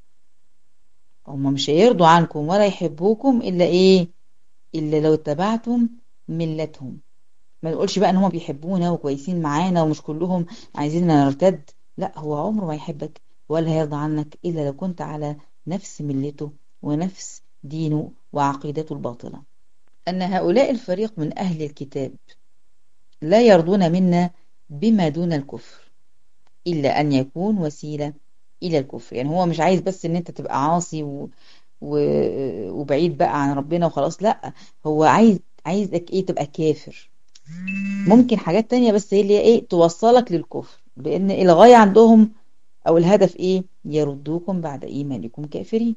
هم مش هيرضوا عنكم ولا يحبوكم إلا إيه؟ إلا لو اتبعتم ملتهم. ما نقولش بقى ان هم بيحبونا وكويسين معانا ومش كلهم عايزيننا نرتد. لا، هو عمره ما يحبك ولا هيرضى عنك إلا لو كنت على نفس ملته ونفس دينه وعقيدته الباطلة. أن هؤلاء الفريق من أهل الكتاب لا يرضون منا بما دون الكفر إلا أن يكون وسيلة إلى الكفر. يعني هو مش عايز بس ان انت تبقى عاصي و... و... وبعيد بقى عن ربنا وخلاص، لا، هو عايز عايزك ايه؟ تبقى كافر. ممكن حاجات تانية بس هي اللي هي ايه؟ توصلك للكفر، لان الغاية عندهم او الهدف ايه؟ يردوكم بعد ايمانكم كافرين.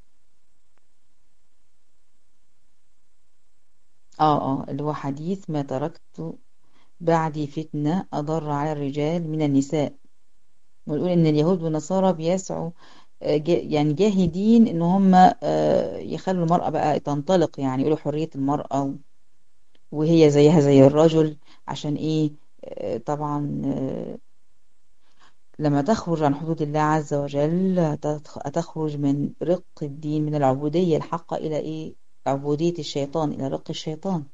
اه اه اللي هو حديث: ما تركت بعدي فتنة أضر على الرجال من النساء. ونقول ان اليهود والنصارى بيسعوا آه، جا- يعني جاهدين ان هم آه، يخلوا المرأة بقى تنطلق، يعني يقولوا حرية المرأة وهي زيها زي الرجل. عشان ايه؟ آه، طبعا آه، لما تخرج عن حدود الله عز وجل هتخ- هتخرج من رق الدين، من العبودية الحقة إلى إيه؟ عبودية الشيطان، إلى رق الشيطان.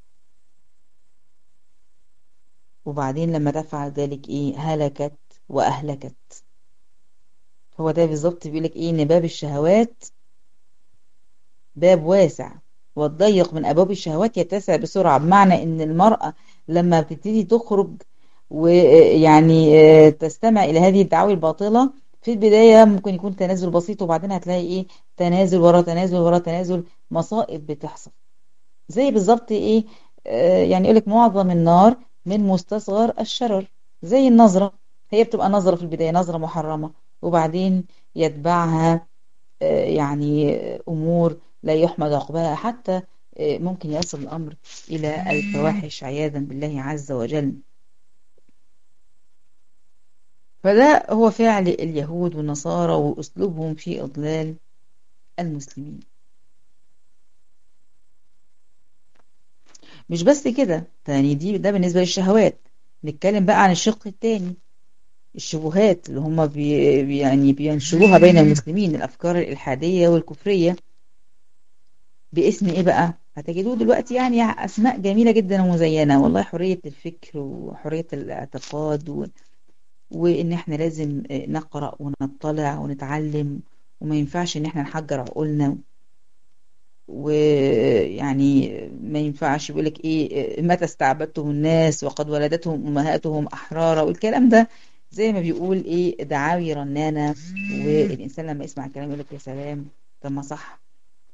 وبعدين لما تفعل ذلك إيه؟ هلكت وأهلكت. هو ده بالظبط بيقولك إيه؟ إن باب الشهوات باب واسع، والضيق من أبواب الشهوات يتسع بسرعة. بمعنى إن المرأة لما بتبتدي تخرج ويعني آه، تستمع إلى هذه الدعاوى الباطلة، في البداية ممكن يكون تنازل بسيط، وبعدين هتلاقي إيه؟ تنازل ورا تنازل ورا تنازل، مصائب بتحصل. زي بالظبط إيه؟ آه، يعني يقولك معظم النار من مستصغر الشرر. زي النظرة، هي بتبقى نظرة في البداية، نظرة محرمة، وبعدين يتبعها آه، يعني أمور لا يحمد عقباها، حتى آه، ممكن يصل الأمر إلى الفواحش عياذا بالله عز وجل. فده هو فعل اليهود والنصارى وأسلوبهم في إضلال المسلمين. مش بس كده، يعني دي ده بالنسبة للشهوات. نتكلم بقى عن الشق الثاني، الشبهات اللي هم بي بي- يعني بينشروها بين المسلمين، الأفكار الإلحادية والكفرية. باسم ايه بقى؟ هتجدوه دلوقتي يعني اسماء جميله جدا ومزينه، والله حريه الفكر وحريه الاعتقاد و... وان احنا لازم نقرا ونطلع ونتعلم، وما ينفعش ان احنا نحجر عقولنا. ويعني ما ينفعش، يقول لك ايه؟ متى استعبدتم الناس وقد ولدتهم امهاتهم احرارا، والكلام ده زي ما بيقول ايه؟ دعاوي رنانه. والانسان لما يسمع الكلام يقول لك يا سلام، طب ما صح.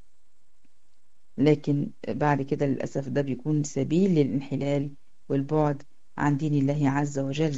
لكن بعد كده للأسف ده بيكون سبيل للانحلال والبعد عن دين الله عز وجل.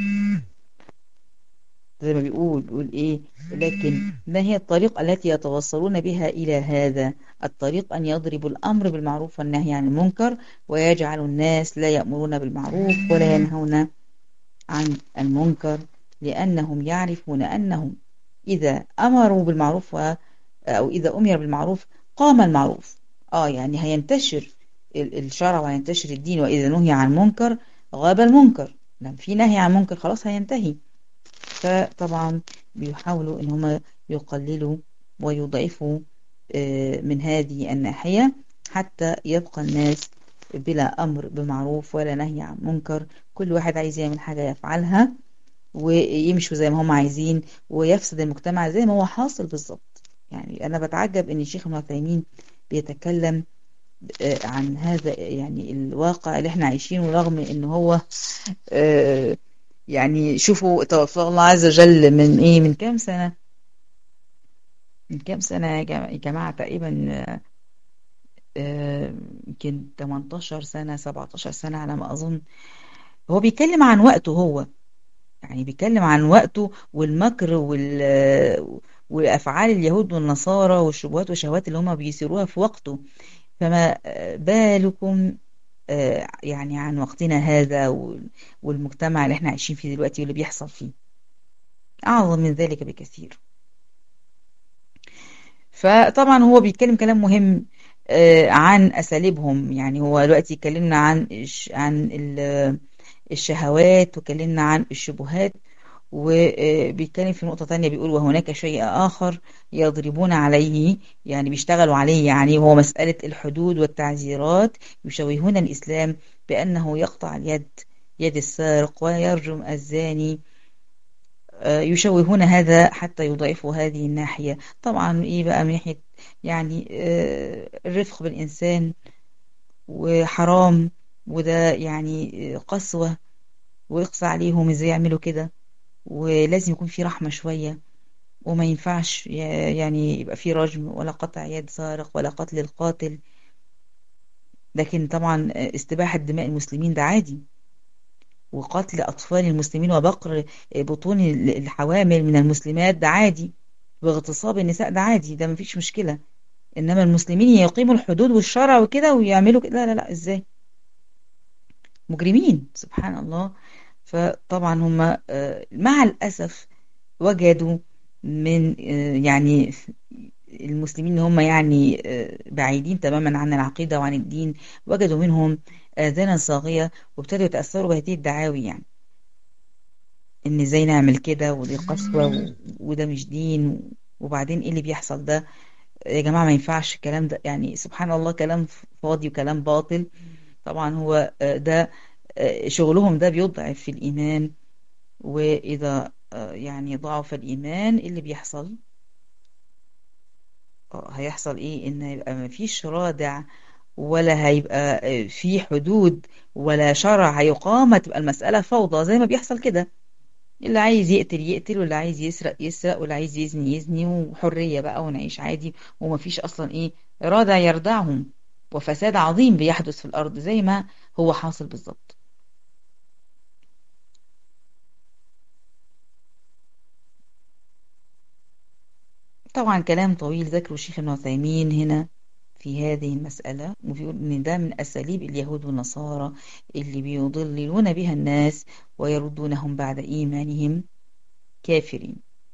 زي ما بيقول بيقول إيه؟ لكن ما هي الطريق التي يتوصلون بها إلى هذا؟ الطريق أن يضربوا الأمر بالمعروف والنهي عن المنكر، ويجعل الناس لا يأمرون بالمعروف ولا ينهون عن المنكر، لأنهم يعرفون أنهم إذا أمروا بالمعروف و... أو إذا أمر بالمعروف قام المعروف. آه يعني هينتشر ال- الشرع وهينتشر الدين، وإذا نهي عن منكر غاب المنكر. لما في نهي عن منكر خلاص هينتهي. فطبعا بيحاولوا إن هم يقللوا ويضعفوا آه، من هذه الناحية، حتى يبقى الناس بلا أمر بمعروف ولا نهي عن منكر. كل واحد عايز يعمل حاجة يفعلها، ويمشوا زي ما هم عايزين، ويفسد المجتمع زي ما هو حاصل بالظبط. يعني أنا بتعجب إن الشيخ ابن عثيمين بيتكلم آه، عن هذا، يعني الواقع اللي احنا عايشينه، رغم إن هو آه، يعني شوفوا توفى الله عز وجل من إيه؟ من كام سنة؟ من كام سنة يا جماعة يا جماعة؟ تقريبا آه، يمكن تمنتاشر سنة سبعتاشر سنة على ما أظن. هو بيتكلم عن وقته هو، يعني بيتكلم عن وقته والمكر وال وأفعال اليهود والنصارى والشبهات والشهوات اللي هم بيسيروها في وقته. فما بالكم آه، يعني عن وقتنا هذا وال- والمجتمع اللي احنا عايشين فيه دلوقتي واللي بيحصل فيه أعظم من ذلك بكثير. فطبعا هو بيتكلم كلام مهم آه، عن أساليبهم. يعني هو دلوقتي اتكلمنا عن الش- عن ال- الشهوات، وكلمنا عن الشبهات، وبيتكلم في نقطة تانية بيقول وهناك شيء آخر يضربون عليه، يعني بيشتغلوا عليه، يعني هو مسألة الحدود والتعزيرات. يشوهون الإسلام بأنه يقطع اليد، يد السارق، ويرجم الزاني. آه، يشوهون هذا حتى يضعفوا هذه الناحية. طبعا إيه بقى؟ من ناحية يعني آه، الرفق بالإنسان وحرام، وده يعني آه، قسوة، ويقسى عليهم ازاي يعملوا كده. ولازم يكون في رحمة شوية، وما ينفعش ي- يعني يبقى في رجم ولا قطع يد سارق ولا قتل القاتل. لكن طبعا استباحة دماء المسلمين ده عادي، وقتل أطفال المسلمين وبقر بطون الحوامل من المسلمات ده عادي، واغتصاب النساء ده عادي، ده مفيش مشكلة. إنما المسلمين يقيموا الحدود والشرع وكده ويعملوا كده، لا لا لا، إزاي؟ مجرمين سبحان الله. فطبعا هم آه، مع الأسف وجدوا من آه، يعني المسلمين اللي هم يعني آه، بعيدين تماما عن العقيدة وعن الدين، وجدوا منهم آذانا صاغية، وابتدوا يتأثروا بهذه الدعاوي، يعني إن إزاي نعمل كده، ودي قسوة و- وده مش دين. وبعدين إيه اللي بيحصل ده يا جماعة؟ ما ينفعش الكلام ده، يعني سبحان الله، كلام فاضي وكلام باطل. طبعا هو آه، ده آه، شغلهم ده بيضعف في الإيمان. وإذا آه، يعني ضعف الإيمان، إيه اللي بيحصل؟ آه، هيحصل إيه؟ إن يبقى ما فيش رادع، ولا هيبقى آه، في حدود، ولا شرع هيقام، هتبقى المسألة فوضى زي ما بيحصل كده. اللي عايز يقتل يقتل، واللي عايز يسرق يسرق، واللي عايز يزني يزني، وحرية بقى ونعيش عادي، ومفيش أصلا إيه رادع يردعهم. وفساد عظيم بيحدث في الأرض زي ما هو حاصل بالظبط. طبعا كلام طويل ذكره الشيخ ابن عثيمين هنا في هذه المسألة، وبيقول إن ده من أساليب اليهود والنصارى اللي بيضللون بها الناس ويردونهم بعد إيمانهم كافرين.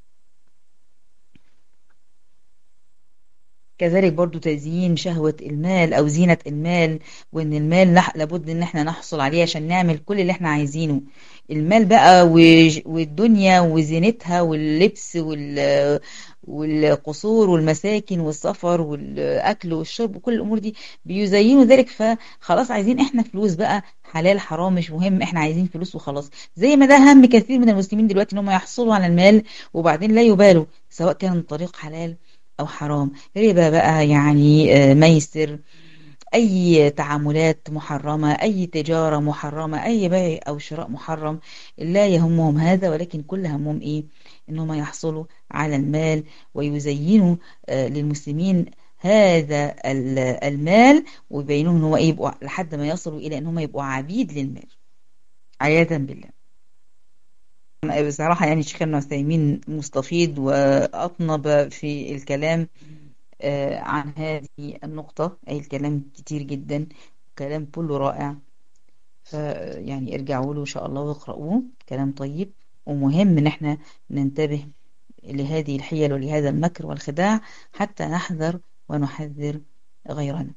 كذلك برضو تزيين شهوة المال أو زينة المال، وإن المال نح- لابد إن احنا نحصل عليه عشان نعمل كل اللي احنا عايزينه. المال بقى وج- والدنيا وزينتها واللبس وال والقصور والمساكن والسفر والأكل والشرب وكل الأمور دي بيزينوا ذلك. فخلاص عايزين احنا فلوس بقى، حلال حرام مش مهم، احنا عايزين فلوس وخلاص. زي ما ده هم كثير من المسلمين دلوقتي ان هم يحصلوا على المال، وبعدين لا يبالوا سواء كان طريق حلال أو حرام. ربا بقى، يعني آه، ميسر، أي تعاملات محرمة، أي تجارة محرمة، أي بيع أو شراء محرم. لا يهمهم هذا، ولكن كل همهم إيه؟ إنهم يحصلوا على المال، ويزينوا آه، للمسلمين هذا ال- المال، ويبينوا ان هو ايه، يبقوا لحد ما يصلوا الى ان هم يبقوا عبيد للمال عياذا بالله. بصراحة يعني شيخ ابن عثيمين مستفيض وأطنب في الكلام آه، عن هذه النقطة، أي الكلام كتير جدا، كلام كله رائع. فيعني ارجعوا له إن شاء الله واقرأوه، كلام طيب. ومهم إن احنا ننتبه لهذه الحيل ولهذا المكر والخداع، حتى نحذر ونحذر غيرنا.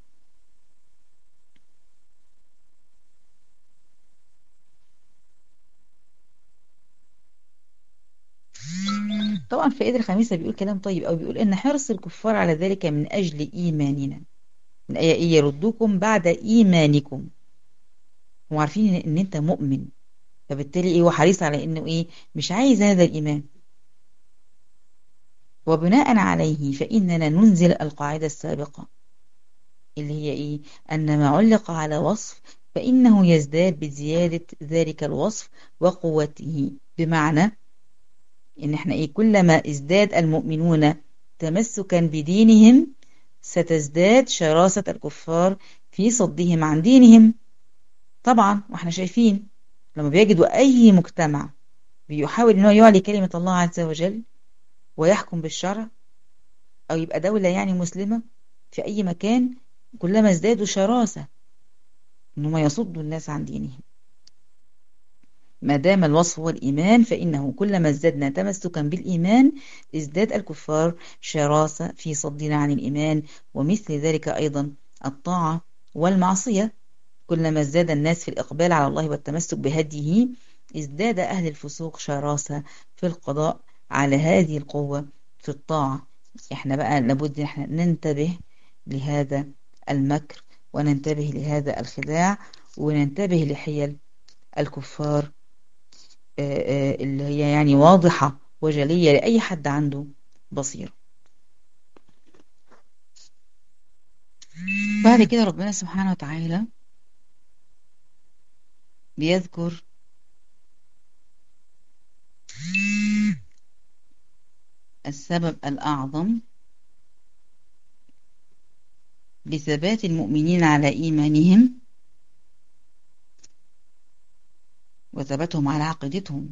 طبعا في عيد الخميسة بيقول كلام طيب، أو بيقول إن حرص الكفار على ذلك من أجل إيماننا. الآية إيه؟ يردوكم بعد إيمانكم. هم عارفين إن إن أنت مؤمن، فبالتالي إيه، هو حريص على إنه إيه، مش عايز هذا الإيمان. وبناء عليه فإننا ننزل القاعدة السابقة، اللي هي إيه؟ أن ما علق على وصف فإنه يزداد بزيادة ذلك الوصف وقوته. بمعنى إن إحنا إيه، كلما ازداد المؤمنون تمسكا بدينهم، ستزداد شراسة الكفار في صدهم عن دينهم. طبعا واحنا شايفين لما بيجدوا أي مجتمع بيحاول إنه يعلي كلمة الله عز وجل ويحكم بالشرع، أو يبقى دولة يعني مسلمة في أي مكان، كلما ازدادوا شراسة إنهم يصدوا الناس عن دينهم. ما دام الوصف هو الإيمان، فإنه كلما ازددنا تمسكا بالإيمان ازداد الكفار شراسة في صدنا عن الإيمان. ومثل ذلك أيضا الطاعة والمعصية، كلما ازداد الناس في الإقبال على الله والتمسك بهديه، ازداد أهل الفسوق شراسة في القضاء على هذه القوة في الطاعة. احنا بقى لابد احنا ننتبه لهذا المكر، وننتبه لهذا الخداع، وننتبه لحيل الكفار آه، آه، اللي هي يعني واضحة وجلية لأي حد عنده بصيرة. بعد كده ربنا سبحانه وتعالى بيذكر السبب الأعظم لثبات المؤمنين على إيمانهم وثباتهم على عقيدتهم،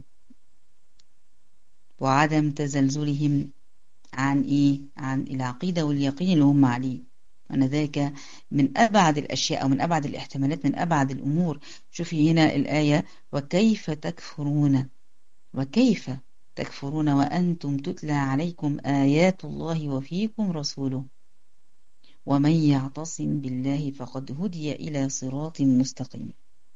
وعدم تزلزلهم عن إيه؟ عن العقيدة واليقين اللي هم عليه. أن ذلك من أبعد الأشياء، أو من أبعد الاحتمالات، من أبعد الأمور. شوفي هنا الآية: وكيف تكفرون. وكيف تكفرون وأنتم تتلى عليكم آيات الله وفيكم رسوله ومن يعتصم بالله فقد هدي إلى صراط مستقيم.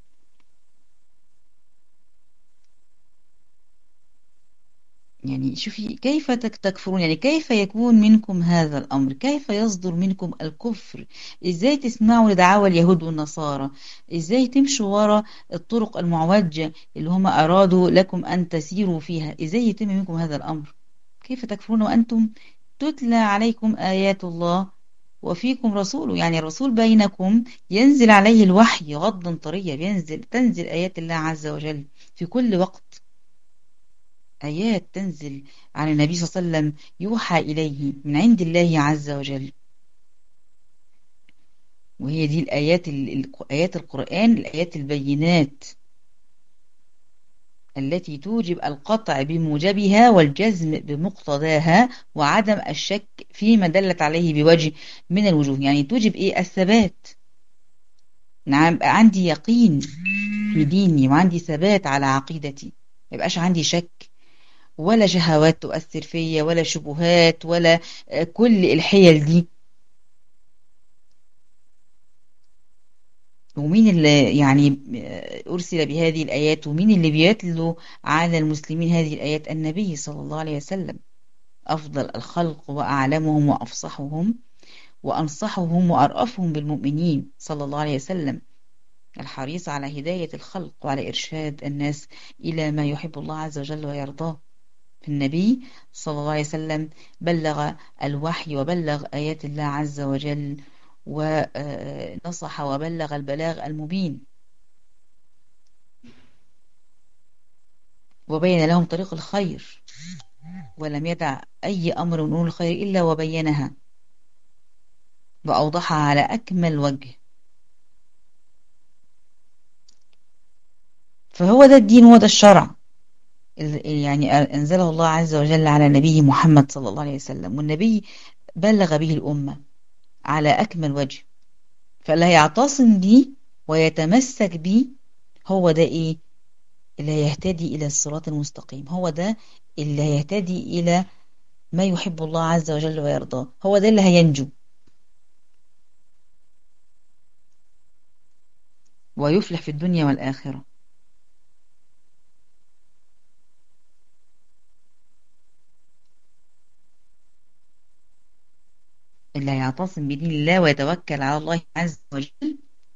يعني شوفي كيف تكفرون، يعني كيف يكون منكم هذا الأمر، كيف يصدر منكم الكفر، إزاي تسمعوا لدعاوى اليهود والنصارى، إزاي تمشوا وراء الطرق المعوجة اللي هم أرادوا لكم أن تسيروا فيها، إزاي يتم منكم هذا الأمر؟ كيف تكفرون وأنتم تتلى عليكم آيات الله وفيكم رسوله، يعني الرسول بينكم ينزل عليه الوحي غضا طريا، ينزل تنزل آيات الله عز وجل في كل وقت، آيات تنزل عن النبي صلى الله عليه وسلم يوحى إليه من عند الله عز وجل. وهي دي الآيات آيات القرآن، الآيات البينات التي توجب القطع بموجبها والجزم بمقتضاها وعدم الشك فيما دلت عليه بوجه من الوجوه. يعني توجب إيه؟ الثبات، نعم، عندي يقين في ديني وعندي ثبات على عقيدتي، ما يبقاش عندي شك ولا شهوات تؤثر فيا ولا شبهات ولا كل الحيل دي. ومين اللي يعني أرسل بهذه الآيات، ومين اللي بيتلو على المسلمين هذه الآيات؟ النبي صلى الله عليه وسلم، أفضل الخلق وأعلمهم وأفصحهم وأنصحهم وأرأفهم بالمؤمنين صلى الله عليه وسلم، الحريص على هداية الخلق وعلى إرشاد الناس إلى ما يحب الله عز وجل ويرضاه. النبي صلى الله عليه وسلم بلغ الوحي وبلغ آيات الله عز وجل ونصح وبلغ البلاغ المبين، وبين لهم طريق الخير، ولم يدع أي أمر من أمور الخير إلا وبينها وأوضحها على أكمل وجه. فهو ده الدين، هو ده الشرع يعني أنزله الله عز وجل على نبيه محمد صلى الله عليه وسلم، والنبي بلغ به الأمة على أكمل وجه. فاللي يعتصم بيه ويتمسك بيه هو ده إيه؟ اللي هيهتدي إلى الصراط المستقيم، هو ده اللي هيهتدي إلى ما يحب الله عز وجل ويرضاه، هو ده اللي هينجو ويفلح في الدنيا والآخرة. اللي هيعتصم بدين الله ويتوكل على الله عز وجل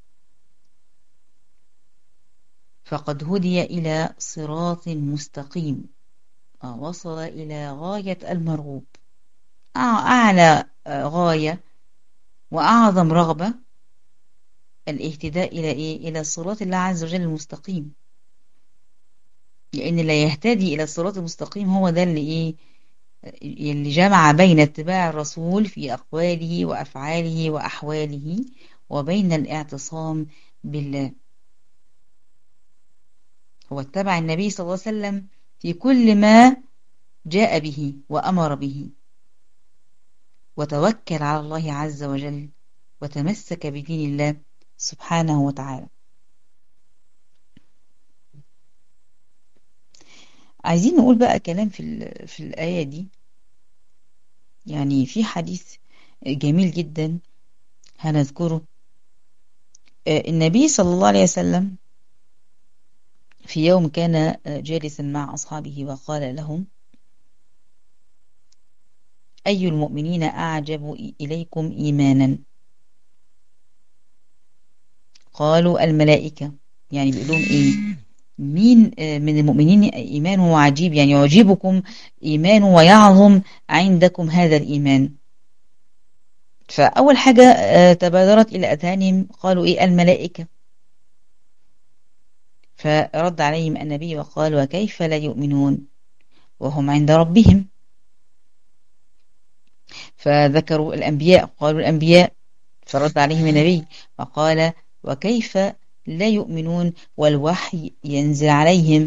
فقد هدي إلى صراط مستقيم، وصل إلى غاية المرغوب، أعلى غاية وأعظم رغبة، الاهتداء إلى إيه؟ إلى صراط الله عز وجل المستقيم. لأن اللي يهتدي إلى الصراط المستقيم هو ده اللي إيه؟ اللي جمع بين اتباع الرسول في أقواله وأفعاله وأحواله وبين الاعتصام بالله. هو اتبع النبي صلى الله عليه وسلم في كل ما جاء به وأمر به، وتوكل على الله عز وجل وتمسك بدين الله سبحانه وتعالى. عايزين نقول بقى كلام في في الآية دي. يعني في حديث جميل جدا هنذكره. النبي صلى الله عليه وسلم في يوم كان جالسا مع أصحابه وقال لهم: أي المؤمنين أعجب إليكم إيمانا؟ قالوا: الملائكة. يعني بيقول لهم إيه؟ مين من المؤمنين إيمانه عجيب، يعني يعجبكم إيمانه ويعظم عندكم هذا الإيمان؟ فأول حاجة تبادرت إلى أذهانهم قالوا إيه؟ الملائكة. فرد عليهم النبي وقال: وكيف لا يؤمنون وهم عند ربهم؟ فذكروا الأنبياء، قالوا الأنبياء. فرد عليهم النبي وقال: وكيف لا يؤمنون والوحي ينزل عليهم؟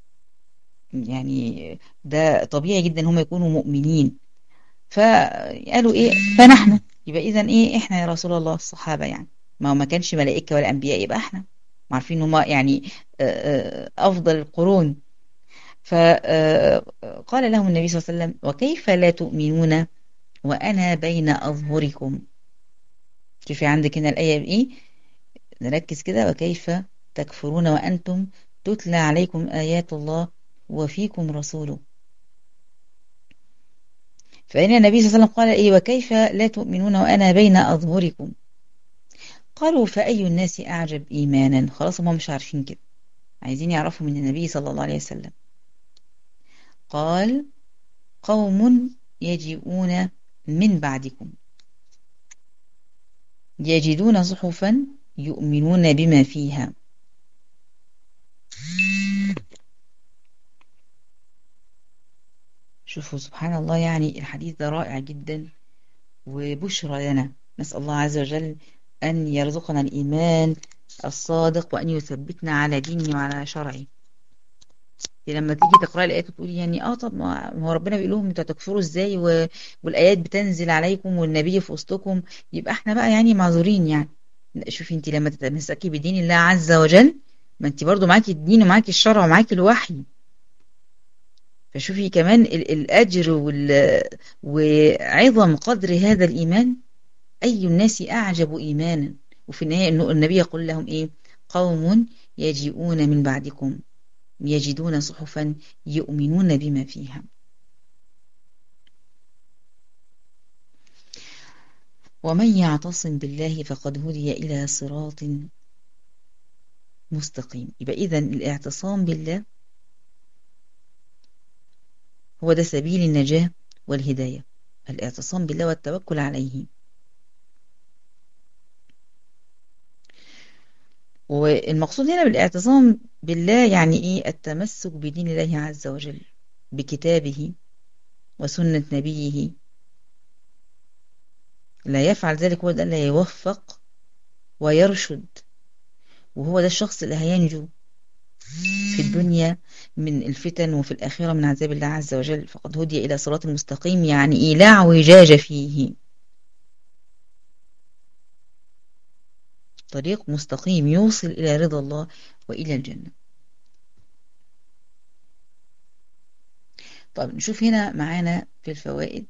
يعني ده طبيعي جدا هم يكونوا مؤمنين. فقالوا ايه؟ فنحن. يبقى اذا ايه؟ احنا يا رسول الله، الصحابة يعني، ما هو ما كانش ملائكة ولا انبياء، يبقى احنا عارفين هم يعني افضل القرون. فقال لهم النبي صلى الله عليه وسلم: وكيف لا تؤمنون وأنا بين أظهركم؟ شوفي عندك هنا الآية بإيه، نركز كده: وكيف تكفرون وأنتم تتلى عليكم آيات الله وفيكم رسوله. فإن النبي صلى الله عليه وسلم قال إيه: وكيف لا تؤمنون وأنا بين أظهركم؟ قالوا: فأي الناس أعجب إيمانا. خلاص هم مش عارفين كده، عايزين يعرفوا من النبي صلى الله عليه وسلم. قال: قوم يجيئون من بعدكم يجدون صحفا يؤمنون بما فيها. شوفوا سبحان الله، يعني الحديث ده رائع جدا وبشرى لنا. نسأل الله عز وجل أن يرزقنا الإيمان الصادق وأن يثبتنا على دينه وعلى شرعه. لما تيجي تقرأ الآيات وتقولي يعني اه طب ما هو ربنا بيقول لهم انتوا هتكفروا ازاي و... والآيات بتنزل عليكم والنبي في وسطكم، يبقى احنا بقى يعني معذورين يعني. لا، شوفي انت لما تتمسكي بدين الله عز وجل، ما انت برضو معاكي الدين ومعاكي الشرع ومعاكي الوحي. فشوفي كمان ال... الأجر وال... وعظم قدر هذا الإيمان. أي الناس أعجب إيمانا. وفي النهاية إنه النبي يقول لهم إيه: قوم يجيئون من بعدكم يجدون صحفا يؤمنون بما فيها. ومن يعتصم بالله فقد هدي إلى صراط مستقيم. يبقى إذن الاعتصام بالله هو ده سبيل النجاة والهداية، الاعتصام بالله والتوكل عليه. والمقصود هنا بالاعتصام بالله يعني إيه؟ التمسك بدين الله عز وجل، بكتابه وسنة نبيه. لا يفعل ذلك هو ده اللي يوفق ويرشد، وهو ده الشخص اللي هينجو في الدنيا من الفتن وفي الآخرة من عذاب الله عز وجل. فقد هدي إلى صراط مستقيم، يعني إيه؟ لا اعوجاج فيه، طريق مستقيم يوصل إلى رضا الله وإلى الجنة. طب نشوف هنا معانا في الفوائد.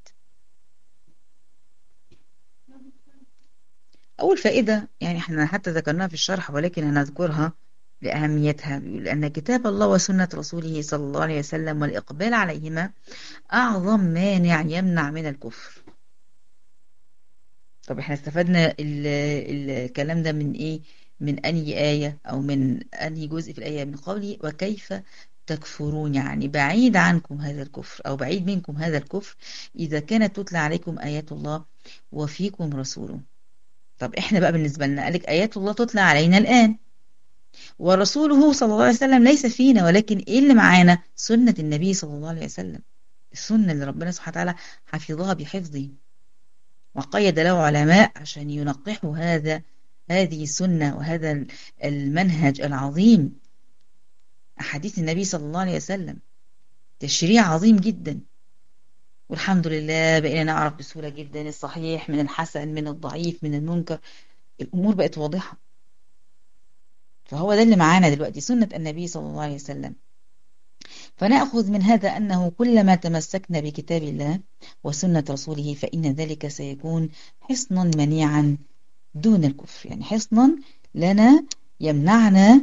أول فائدة يعني احنا حتى ذكرناها في الشرح ولكن هنذكرها لأهميتها. بيقول أن كتاب الله وسنة رسوله صلى الله عليه وسلم والإقبال عليهما أعظم مانع يمنع من الكفر. طب احنا استفدنا ال- الكلام ده من ايه؟ من انهي آية او من انهي جزء في الآية؟ من قولي: وكيف تكفرون، يعني بعيد عنكم هذا الكفر او بعيد منكم هذا الكفر اذا كانت تتلى عليكم آيات الله وفيكم رسوله. طب احنا بقى بالنسبة لنا قالك آيات الله تتلى علينا الآن، ورسوله صلى الله عليه وسلم ليس فينا، ولكن ايه اللي معانا؟ سنة النبي صلى الله عليه وسلم، السنة اللي ربنا سبحانه وتعالى حفظها بحفظه وقيد له علماء عشان ينقحوا هذا هذه السنة وهذا المنهج العظيم. أحاديث النبي صلى الله عليه وسلم تشريع عظيم جدا، والحمد لله بقينا نعرف بسهولة جدا الصحيح من الحسن من الضعيف من المنكر. الأمور بقت واضحة. فهو ده اللي معانا دلوقتي، سنة النبي صلى الله عليه وسلم. فنأخذ من هذا أنه كلما تمسكنا بكتاب الله وسنة رسوله فإن ذلك سيكون حصنا منيعا دون الكفر، يعني حصنا لنا يمنعنا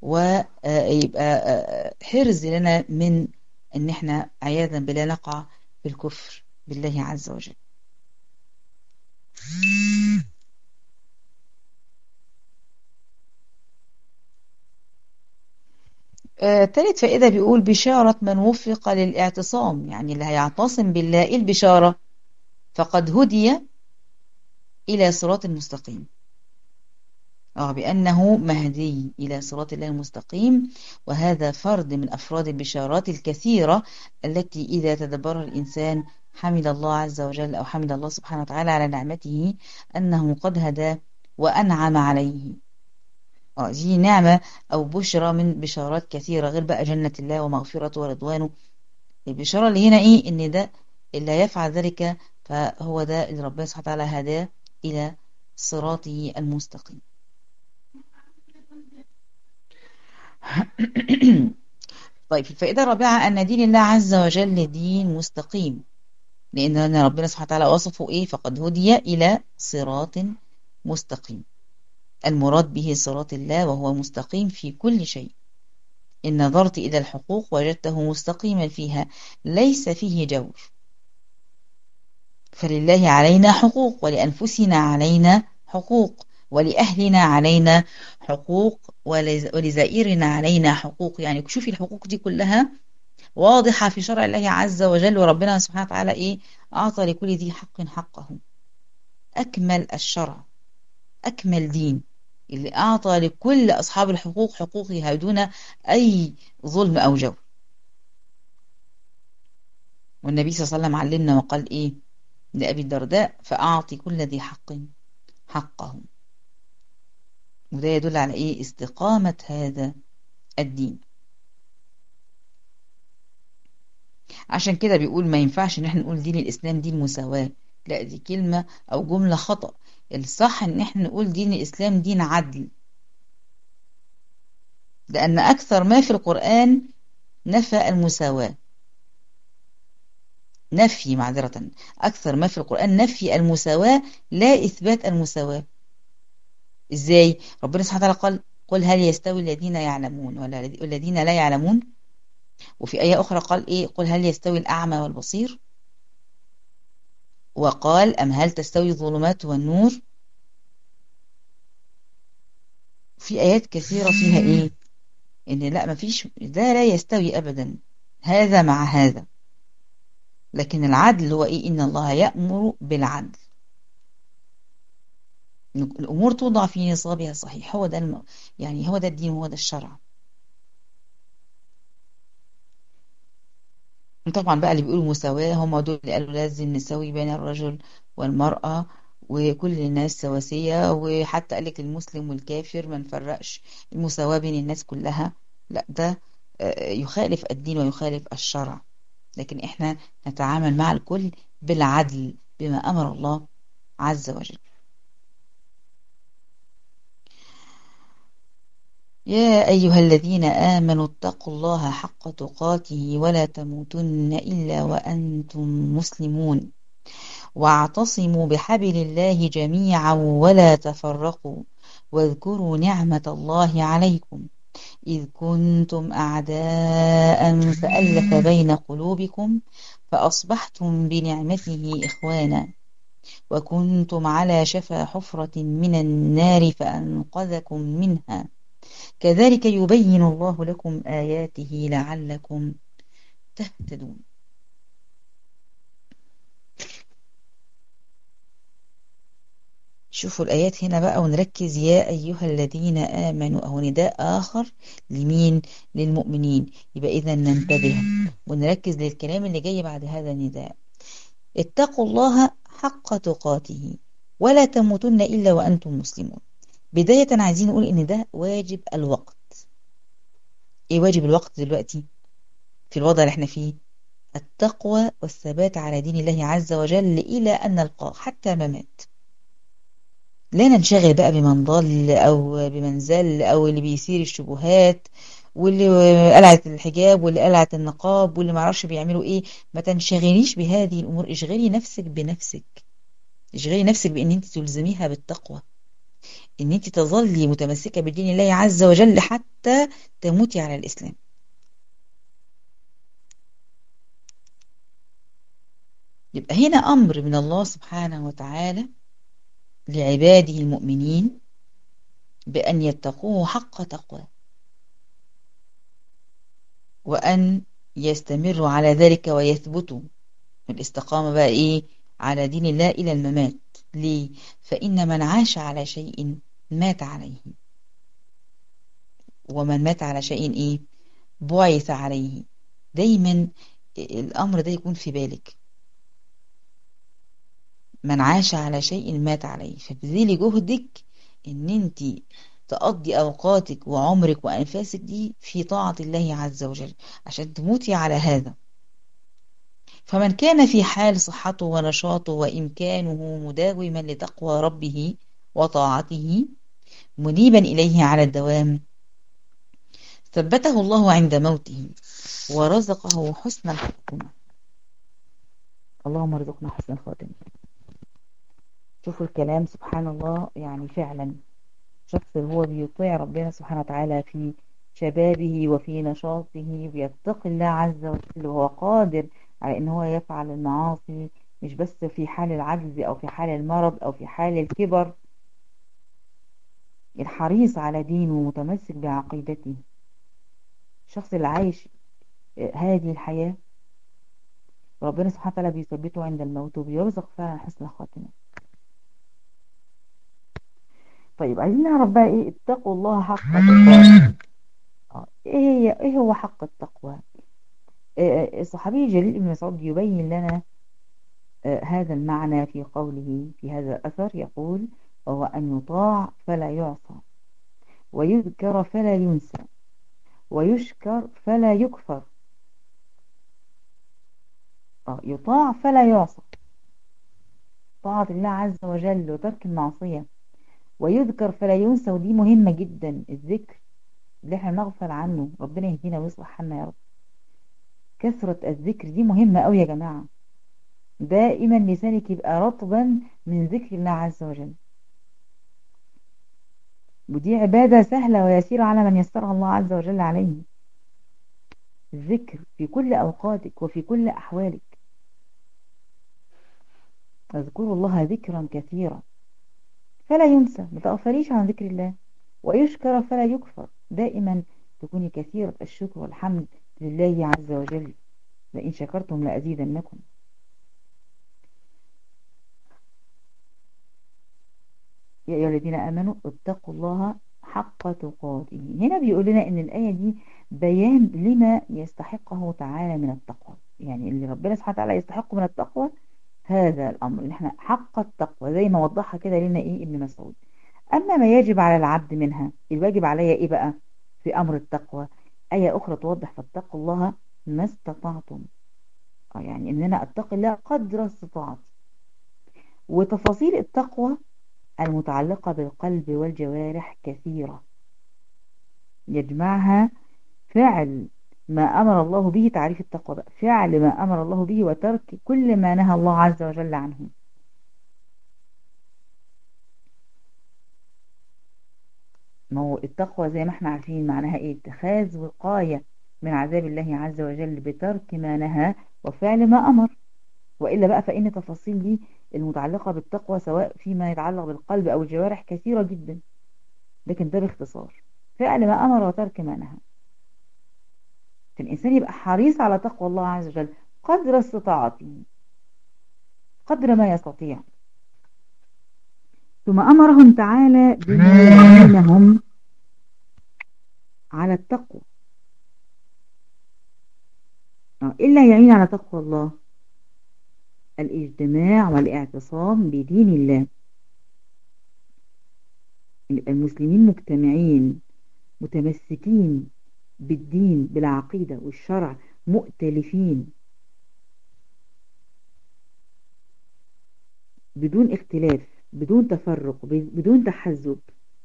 ويبقى حرز لنا من ان احنا عياذا بالله نقع في الكفر بالله عز وجل. آه، تالت فائدة بيقول: بشارة من وفق للاعتصام، يعني اللي هيعتصم بالله إيه البشارة؟ فقد هدي إلى صراط المستقيم، اه بأنه مهدي إلى صراط الله المستقيم. وهذا فرد من أفراد البشارات الكثيرة التي إذا تدبرها الإنسان حمد الله عز وجل أو حمد الله سبحانه وتعالى على نعمته أنه قد هدى وأنعم عليه. اه دي نعمة أو بشرى من بشارات كثيرة، غير بقى جنة الله ومغفرته ورضوانه. البشارة اللي هنا إيه؟ إن ده اللي يفعل ذلك فهو ده اللي ربنا سبحانه وتعالى هداه إلى صراطه المستقيم. طيب الفائدة الرابعة أن دين الله عز وجل دين مستقيم، لأن ربنا سبحانه وتعالى وصفه إيه؟ فقد هدي إلى صراط مستقيم. المراد به صراط الله وهو مستقيم في كل شيء. إن نظرت إلى الحقوق وجدته مستقيما فيها ليس فيه جور. فلله علينا حقوق، ولأنفسنا علينا حقوق، ولأهلنا علينا حقوق، ولزائرنا علينا حقوق. يعني شوفي الحقوق دي كلها واضحة في شرع الله عز وجل، وربنا سبحانه وتعالى إيه؟ أعطى لكل ذي حق حقه. أكمل الشرع، أكمل دين، اللي أعطى لكل أصحاب الحقوق حقوقها دون أي ظلم أو جور. والنبي صلى الله عليه وسلم علمنا وقال إيه لأبي الدرداء؟ فأعطي كل ذي حق حقه. وده يدل على إيه؟ استقامة هذا الدين. عشان كده بيقول ما ينفعش إن احنا نقول دين الإسلام دين مساواة، لا، دي كلمة أو جملة خطأ. الصح إن احنا نقول دين الإسلام دين عدل، لأن أكثر ما في القرآن نفى المساواة. نفي معذرة أكثر ما في القرآن نفي المساواة لا إثبات المساواة. إزاي؟ ربنا سبحانه وتعالى قال قل هل يستوي الذين يعلمون والذين لا يعلمون. وفي آية أخرى قال إيه؟ قل هل يستوي الأعمى والبصير. وقال أم هل تستوي الظلمات والنور. في آيات كثيرة فيها إيه؟ إن لا، مفيش، ده لا يستوي أبدا هذا مع هذا. لكن العدل هو إيه؟ إن الله يأمر بالعدل، الأمور توضع في نصابها صحيح. هو ده الم... يعني هو ده الدين وهو ده الشرع. طبعا بقى اللي بيقولوا مساواة هم دول اللي قالوا لازم نسوي بين الرجل والمرأة وكل الناس سواسية، وحتى قالك المسلم والكافر ما نفرقش، المساواة بين الناس كلها. لا، ده يخالف الدين ويخالف الشرع. لكن احنا نتعامل مع الكل بالعدل بما أمر الله عز وجل. يا أيها الذين آمنوا اتقوا الله حق تقاته ولا تموتن إلا وأنتم مسلمون واعتصموا بحبل الله جميعا ولا تفرقوا واذكروا نعمة الله عليكم إذ كنتم أعداء فألف بين قلوبكم فأصبحتم بنعمته إخوانا وكنتم على شفا حفرة من النار فأنقذكم منها كذلك يبين الله لكم آياته لعلكم تهتدون. شوفوا الآيات هنا بقى ونركز. يا أيها الذين آمنوا، أهو نداء آخر لمين؟ للمؤمنين. يبقى إذا ننتبه ونركز للكلام اللي جاي بعد هذا النداء. اتقوا الله حق تقاته ولا تموتن إلا وأنتم مسلمون. بداية عايزين نقول إن ده واجب الوقت. إيه واجب الوقت دلوقتي في الوضع اللي احنا فيه؟ التقوى والثبات على دين الله عز وجل إلى أن نلقاه حتى ما مات. لا ننشغل بقى بمن ضل أو بمن زل أو اللي بيثير الشبهات واللي قلعت الحجاب واللي قلعت النقاب واللي معرفش بيعملوا إيه. ما تنشغليش بهذه الأمور. اشغلي نفسك بنفسك. اشغلي نفسك بأن انت تلزميها بالتقوى، ان انت تظلي متمسكة بدين الله عز وجل حتى تموتي على الإسلام. يبقى هنا أمر من الله سبحانه وتعالى لعباده المؤمنين بأن يتقوه حق تقوى وأن يستمروا على ذلك ويثبتوا الاستقامة بقى إيه؟ على دين الله إلى الممات. ليه؟ فإن من عاش على شيء مات عليه، ومن مات على شيء إيه؟ بعث عليه. دايما الأمر ده يكون في بالك. من عاش على شيء مات عليه. فبذلي جهدك ان انت تقضي اوقاتك وعمرك وانفاسك دي في طاعة الله عز وجل عشان تموتي على هذا. فمن كان في حال صحته ونشاطه وإمكانه مداوما لتقوى ربه وطاعته منيبا إليه على الدوام ثبته الله عند موته ورزقه حسن الخاتمة. اللهم ارزقنا حسن الخاتمة. شوفوا الكلام سبحان الله، يعني فعلا شخص هو بيطيع ربنا سبحانه وتعالى في شبابه وفي نشاطه، بيتقي الله عز وجل وهو قادر على ان هو يفعل المعاصي، مش بس في حال العجز او في حال المرض او في حال الكبر. الحريص على دينه ومتمسك بعقيدته، الشخص اللي عايش هذه الحياة ربنا سبحانه وتعالى بيثبته عند الموت وبيرزق فعلا حسن الخاتمة. طيب عايزين نعرف بقى ايه اتقوا الله حق تقاته. آه، ايه هي ايه هو حق التقوى؟ آه، الصحابي الجليل ابن مسعود يبين لنا آه، هذا المعنى في قوله في هذا الأثر، يقول: وهو أن يطاع فلا يعصى، ويذكر فلا ينسى، ويشكر فلا يكفر. آه، يطاع فلا يعصى، طاعة الله عز وجل وترك المعصية، ويذكر فلا ينسى، ودي مهمة جدا. الذكر اللي احنا نغفل عنه، ربنا يهدينا ويصلح حالنا يا رب. كثرة الذكر دي مهمة قوي يا جماعة، دائما لسانك يبقى رطبا من ذكر الله عز وجل، ودي عبادة سهلة ويسيرة على من يسرها الله عز وجل عليه. الذكر في كل أوقاتك وفي كل أحوالك، اذكروا الله ذكرا كثيرا فلا ينسى، ما تغفليش عن ذكر الله. ويشكر فلا يكفر، دائما تكوني كثيرة الشكر والحمد لله عز وجل، لئن شكرتم لأزيدنكم. يا أيها الذين آمنوا اتقوا الله حق تقاته. هنا بيقول لنا إن الآية دي بيان لما يستحقه تعالى من التقوى، يعني اللي ربنا سبحانه وتعالى يستحقه من التقوى هذا الأمر، إن احنا حق التقوى زي ما وضحها كده لنا إيه ابن مسعود. أما ما يجب على العبد منها، الواجب عليا إيه بقى في أمر التقوى؟ آية أخرى توضح: فاتقوا الله ما استطعتم. آه يعني إن أنا أتقي الله قدر استطاعتي. وتفاصيل التقوى المتعلقة بالقلب والجوارح كثيرة، يجمعها فعل ما أمر الله به، تعريف التقوى بقى فعل ما أمر الله به وترك كل ما نهى الله عز وجل عنه. ما هو التقوى زي ما احنا عارفين معناها ايه؟ اتخاذ وقاية من عذاب الله عز وجل بترك ما نهى وفعل ما أمر. وإلا بقى فإن تفاصيل دي المتعلقة بالتقوى سواء فيما يتعلق بالقلب أو الجوارح كثيرة جدا، لكن ده باختصار فعل ما أمر وترك ما نهى. فالإنسان يبقى حريص على تقوى الله عز وجل قدر استطاعته، قدر ما يستطيع. ثم أمرهم تعالى بما يعينهم على التقوى. إلا يعين على تقوى الله الاجتماع والاعتصام بدين الله. المسلمين مجتمعين متمسكين بالدين بالعقيدة والشرع، مؤتلفين بدون اختلاف، بدون تفرق، بدون تحزب.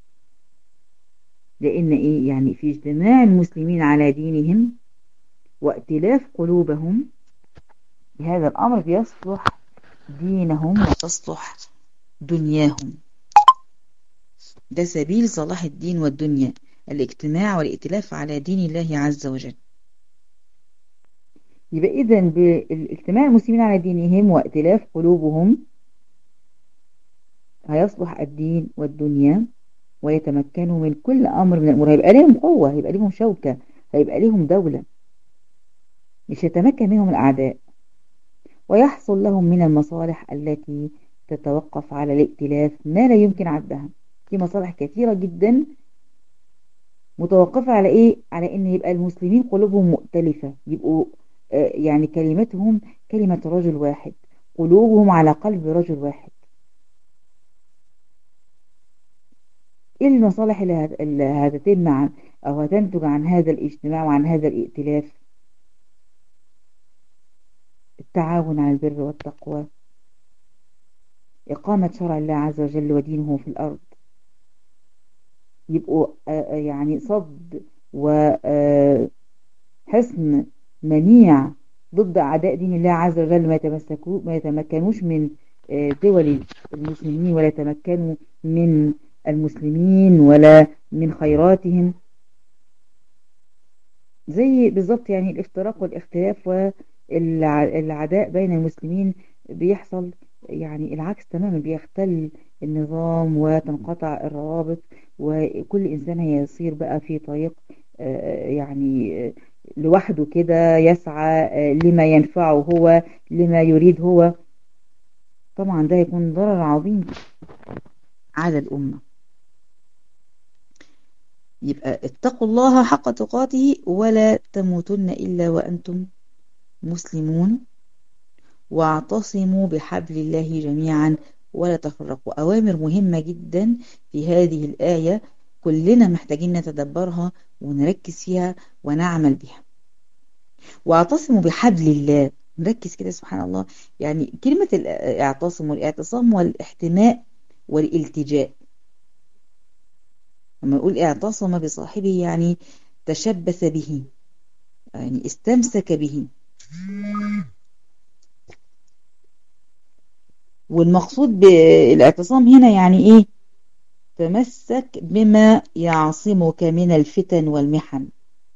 لأن إيه يعني في اجتماع المسلمين على دينهم وائتلاف قلوبهم، بهذا الأمر بيصلح دينهم وتصلح دنياهم. ده سبيل صلاح الدين والدنيا، الاجتماع والائتلاف على دين الله عز وجل. يبقى إذن بالاجتماع المسلمين على دينهم وائتلاف قلوبهم هيصلح الدين والدنيا، ويتمكنوا من كل أمر من الأمور. هيبقى لهم قوة، هيبقى لهم شوكة، هيبقى لهم دولة، مش يتمكن منهم الأعداء. ويحصل لهم من المصالح التي تتوقف على الائتلاف ما لا يمكن عدها. في مصالح كثيرة جدا متوقفة على إيه؟ على إن يبقى المسلمين قلوبهم مؤتلفة، يبقوا آه يعني كلمتهم كلمة رجل واحد، قلوبهم على قلب رجل واحد. إيه المصالح اللي هتتم عن أو هتنتج عن هذا الاجتماع وعن هذا الائتلاف؟ التعاون على البر والتقوى، إقامة شرع الله عز وجل ودينه في الأرض، يبقوا يعني صد وحصن منيع ضد أعداء دين الله عز وجل، ما يتمسكوا ما يتمكنوش من آه، دول المسلمين، ولا يتمكنوا من المسلمين ولا من خيراتهم. زي بالظبط يعني الافتراق والاختلاف والعداء بين المسلمين بيحصل، يعني العكس تماما، بيختل النظام وتنقطع الروابط، وكل إنسان هيصير بقى في طريق آه، يعني آه، لوحده كده، يسعى آه، لما ينفعه هو، لما يريد هو. طبعا ده يكون ضرر عظيم على الأمة. يبقى اتقوا الله حق تقاته ولا تموتن إلا وأنتم مسلمون، واعتصموا بحبل الله جميعا ولا تفرقوا. أوامر مهمة جدا في هذه الآية، كلنا محتاجين نتدبرها ونركز فيها ونعمل بها. واعتصموا بحبل الله، نركز كده سبحان الله. يعني كلمة الاعتصم والاعتصام والاحتماء والالتجاء، لما يقول اعتصم بصاحبه يعني تشبث به، يعني استمسك به. والمقصود بالاعتصام هنا يعني ايه؟ تمسك بما يعصمك من الفتن والمحن،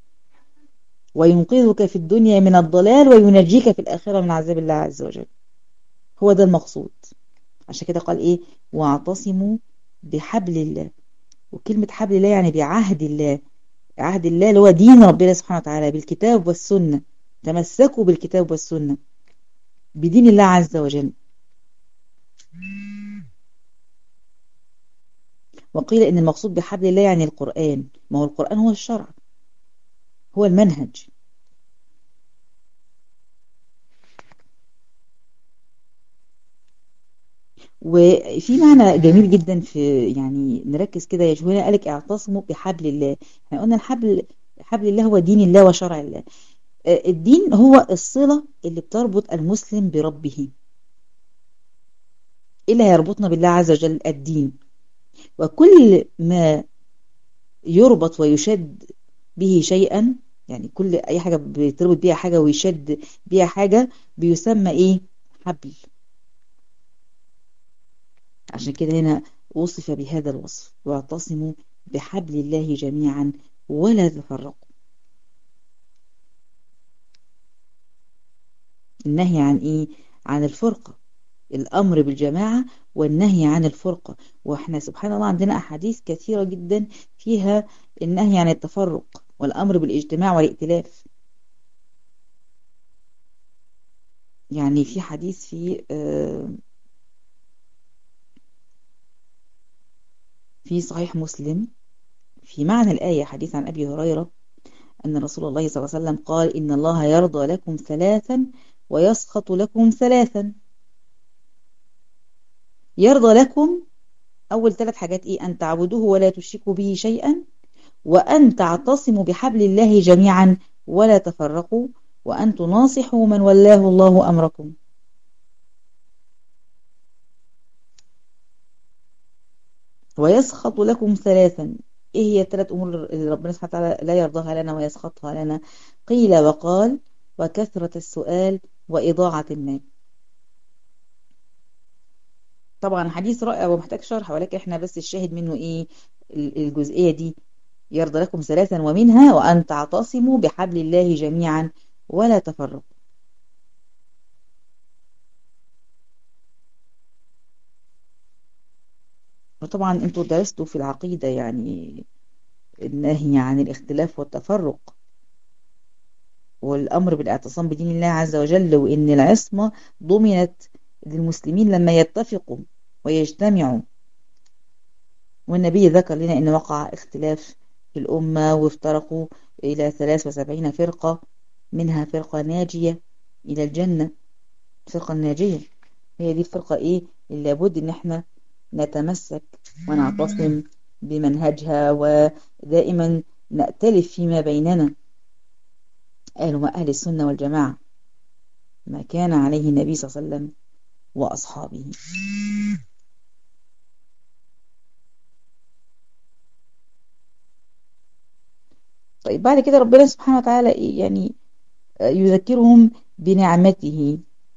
وينقذك في الدنيا من الضلال، وينجيك في الآخرة من عذاب الله عز وجل. هو ده المقصود. عشان كده قال ايه؟ واعتصموا بحبل الله. وكلمة حبل الله يعني بعهد الله. عهد الله اللي هو دين ربنا سبحانه وتعالى، بالكتاب والسنة. تمسكوا بالكتاب والسنة، بدين الله عز وجل. وقيل إن المقصود بحبل الله يعني القرآن، ما هو القرآن هو الشرع، هو المنهج. وفي معنى جميل جدا في، يعني نركز كده يا شوية، قالك اعتصموا بحبل الله. احنا قلنا الحبل، حبل الله هو دين الله وشرع الله. آه، الدين هو الصلة اللي بتربط المسلم بربه. إيه اللي هيربطنا بالله عز وجل؟ الدين. وكل ما يربط ويشد به شيئا، يعني كل أي حاجة بتربط بيها حاجة ويشد بيها حاجة، بيسمى إيه؟ حبل. عشان كده هنا وصف بهذا الوصف: واعتصموا بحبل الله جميعا ولا تفرقوا. النهي عن إيه؟ عن الفرقة. الأمر بالجماعة والنهي عن الفرقة. وإحنا سبحان الله عندنا أحاديث كثيرة جدا فيها النهي عن التفرق والأمر بالاجتماع والائتلاف. يعني في حديث في آه، في صحيح مسلم في معنى الآية، حديث عن أبي هريرة أن رسول الله صلى الله عليه وسلم قال: إن الله يرضى لكم ثلاثا ويسخط لكم ثلاثا. يرضى لكم أول ثلاث حاجات إيه؟ أن تعبدوه ولا تشركوا به شيئا، وأن تعتصموا بحبل الله جميعا ولا تفرقوا، وأن تناصحوا من ولاه الله أمركم. ويسخط لكم ثلاثا. إيه هي الثلاث أمور اللي ربنا سبحانه وتعالى لا يرضاها لنا ويسخطها لنا؟ قيل وقال: وكثرة السؤال وإضاعة المال. طبعا حديث رائع ومحتاج شرح، ولكن احنا بس الشاهد منه ايه؟ الجزئية دي: يرضى لكم ثلاثا ومنها وأن تعتصموا بحبل الله جميعا ولا تفرقوا. وطبعا انتوا درستوا في العقيدة يعني النهي عن الاختلاف والتفرق، والأمر بالاعتصام بدين الله عز وجل، وإن العصمة ضمنت للمسلمين لما يتفقوا ويجتمعوا. والنبي ذكر لنا إن وقع اختلاف في الأمة وافترقوا إلى ثلاث وسبعين فرقة، منها فرقة ناجية إلى الجنة. الفرقة الناجية هي دي الفرقة إيه اللي لابد إن احنا نتمسك ونعتصم بمنهجها، ودائما نأتلف فيما بيننا. قالوا: ما أهل السنة والجماعة ما كان عليه النبي صلى الله عليه وسلم وأصحابه. طيب بعد كده ربنا سبحانه وتعالى إيه يعني يذكرهم بنعمته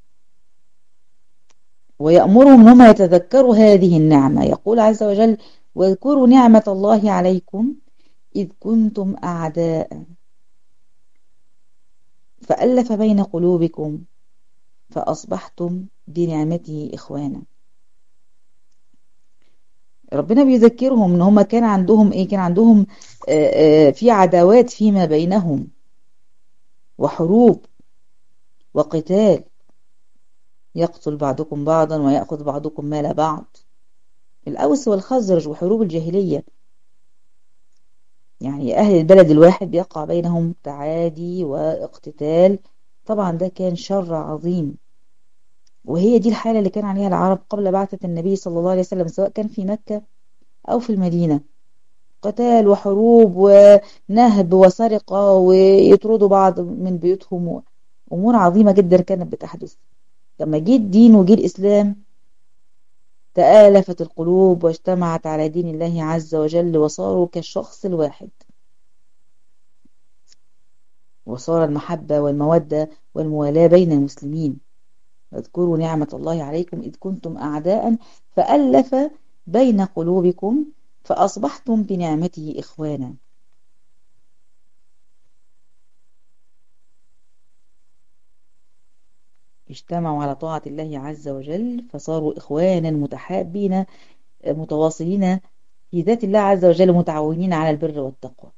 ويأمرهم أنهم يتذكروا هذه النعمة. يقول عز وجل: واذكروا نعمة الله عليكم إذ كنتم أعداء فألف بين قلوبكم فأصبحتم بنعمته إخوانا. ربنا بيذكرهم ان هم كان عندهم ايه كان عندهم آآ آآ في عداوات فيما بينهم وحروب وقتال، يقتل بعضكم بعضا ويأخذ بعضكم مال بعض، الأوس والخزرج وحروب الجاهلية. يعني أهل البلد الواحد بيقع بينهم تعادي واقتتال، طبعا ده كان شر عظيم. وهي دي الحالة اللي كان عليها العرب قبل بعثة النبي صلى الله عليه وسلم، سواء كان في مكة أو في المدينة، قتال وحروب ونهب وسرقة ويطردوا بعض من بيوتهم، أمور عظيمة جدا كانت بتحدث. لما جه الدين وجه الإسلام تآلفت القلوب واجتمعت على دين الله عز وجل وصاروا كالشخص الواحد، وصار المحبة والمودة والموالاة بين المسلمين. واذكروا نعمة الله عليكم إذ كنتم أعداء فألف بين قلوبكم فأصبحتم بنعمته إخوانا. اجتمعوا على طاعة الله عز وجل فصاروا إخوانا متحابين متواصلين في ذات الله عز وجل، متعاونين على البر والتقوى.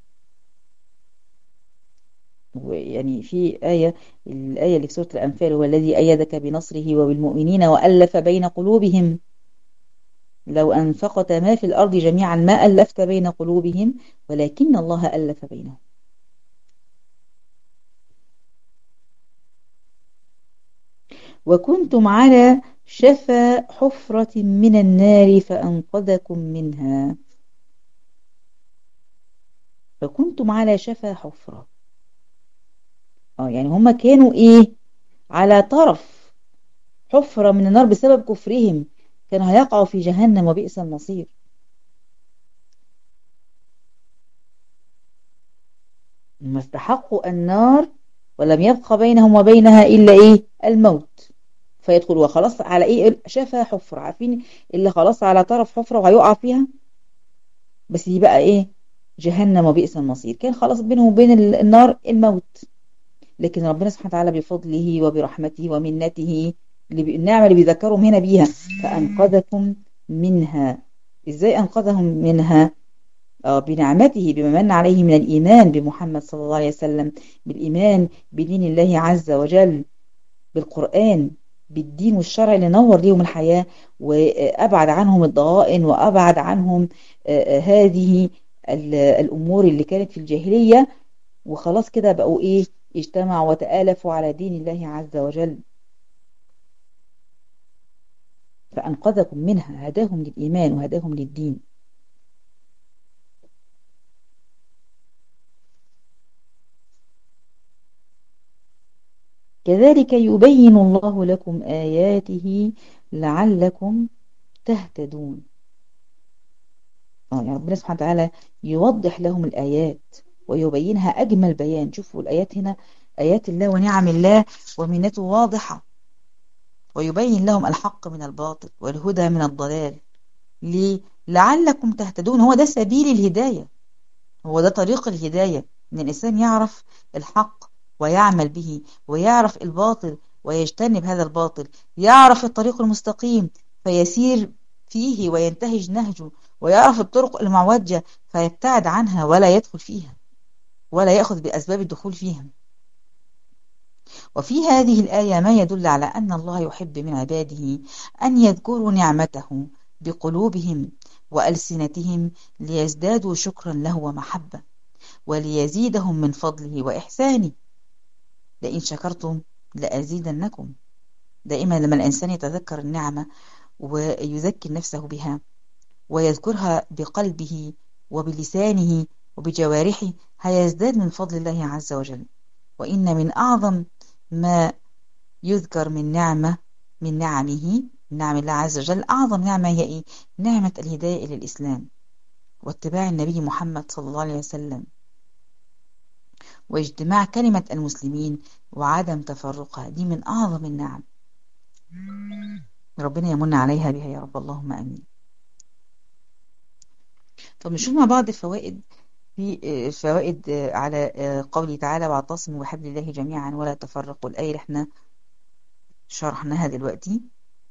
ويعني في آية الآية اللي في سورة الأنفال: هو الذي أيدك بنصره وبالمؤمنين وألف بين قلوبهم لو أنفقت ما في الأرض جميعا ما ألفت بين قلوبهم ولكن الله ألف بينهم. وكنتم على شفا حفرة من النار فأنقذكم منها. فكنتم على شفا حفرة، اه يعني هما كانوا ايه على طرف حفرة من النار بسبب كفرهم، كانوا هيقعوا في جهنم وبئس المصير. ما استحقوا النار ولم يبقى بينهم وبينها إلا ايه الموت فيدخلوا خلاص على ايه شفا حفرة، عارفين اللي خلاص على طرف حفرة وهيقع فيها، بس دي بقى ايه جهنم وبئس المصير، كان خلاص بينهم وبين النار الموت. لكن ربنا سبحانه وتعالى بفضله وبرحمته ومنته اللي بي... النعمة اللي بيذكرهم هنا بيها فأنقذكم منها. إزاي أنقذهم منها؟ آه بنعمته، بما من عليه من الإيمان بمحمد صلى الله عليه وسلم، بالإيمان بدين الله عز وجل، بالقرآن، بالدين والشرع اللي نور ليهم الحياة وأبعد عنهم الضغائن وأبعد عنهم آه هذه الأمور اللي كانت في الجاهلية، وخلاص كده بقوا إيه اجتمعوا وتآلفوا على دين الله عز وجل. فأنقذكم منها، هداهم للإيمان وهداهم للدين. كذلك يبين الله لكم آياته لعلكم تهتدون. آه يعني ربنا سبحانه وتعالى يوضح لهم الآيات ويبينها أجمل بيان. شوفوا الآيات هنا آيات الله ونعم الله ومنته واضحة، ويبين لهم الحق من الباطل والهدى من الضلال. ليه؟ لعلكم تهتدون. هو ده سبيل الهداية، هو ده طريق الهداية، إن الإنسان يعرف الحق ويعمل به، ويعرف الباطل ويجتنب هذا الباطل، يعرف الطريق المستقيم فيسير فيه وينتهج نهجه، ويعرف الطرق المعوجة فيبتعد عنها ولا يدخل فيها ولا يأخذ بأسباب الدخول فيها. وفي هذه الآية ما يدل على أن الله يحب من عباده أن يذكروا نعمته بقلوبهم وألسنتهم ليزدادوا شكرا له ومحبة، وليزيدهم من فضله وإحسانه. لئن شكرتم لأزيدنكم. دائما لما الإنسان يتذكر النعمة ويذكر نفسه بها ويذكرها بقلبه وبلسانه وبجوارحه هيزداد من فضل الله عز وجل. وإن من أعظم ما يذكر من نعمة من نعمه نعم الله عز وجل، أعظم نعمة هي إيه؟ نعمة الهداية إلى الإسلام واتباع النبي محمد صلى الله عليه وسلم واجتماع كلمة المسلمين وعدم تفرقها، دي من أعظم النعم، ربنا يمن عليها بها يا رب، اللهم آمين. طب نشوف مع بعض الفوائد، في آه، فوائد آه، على آه، قوله تعالى واعتصموا بحبل الله جميعا ولا تفرقوا، الآية اللي احنا شرحناها دلوقتي.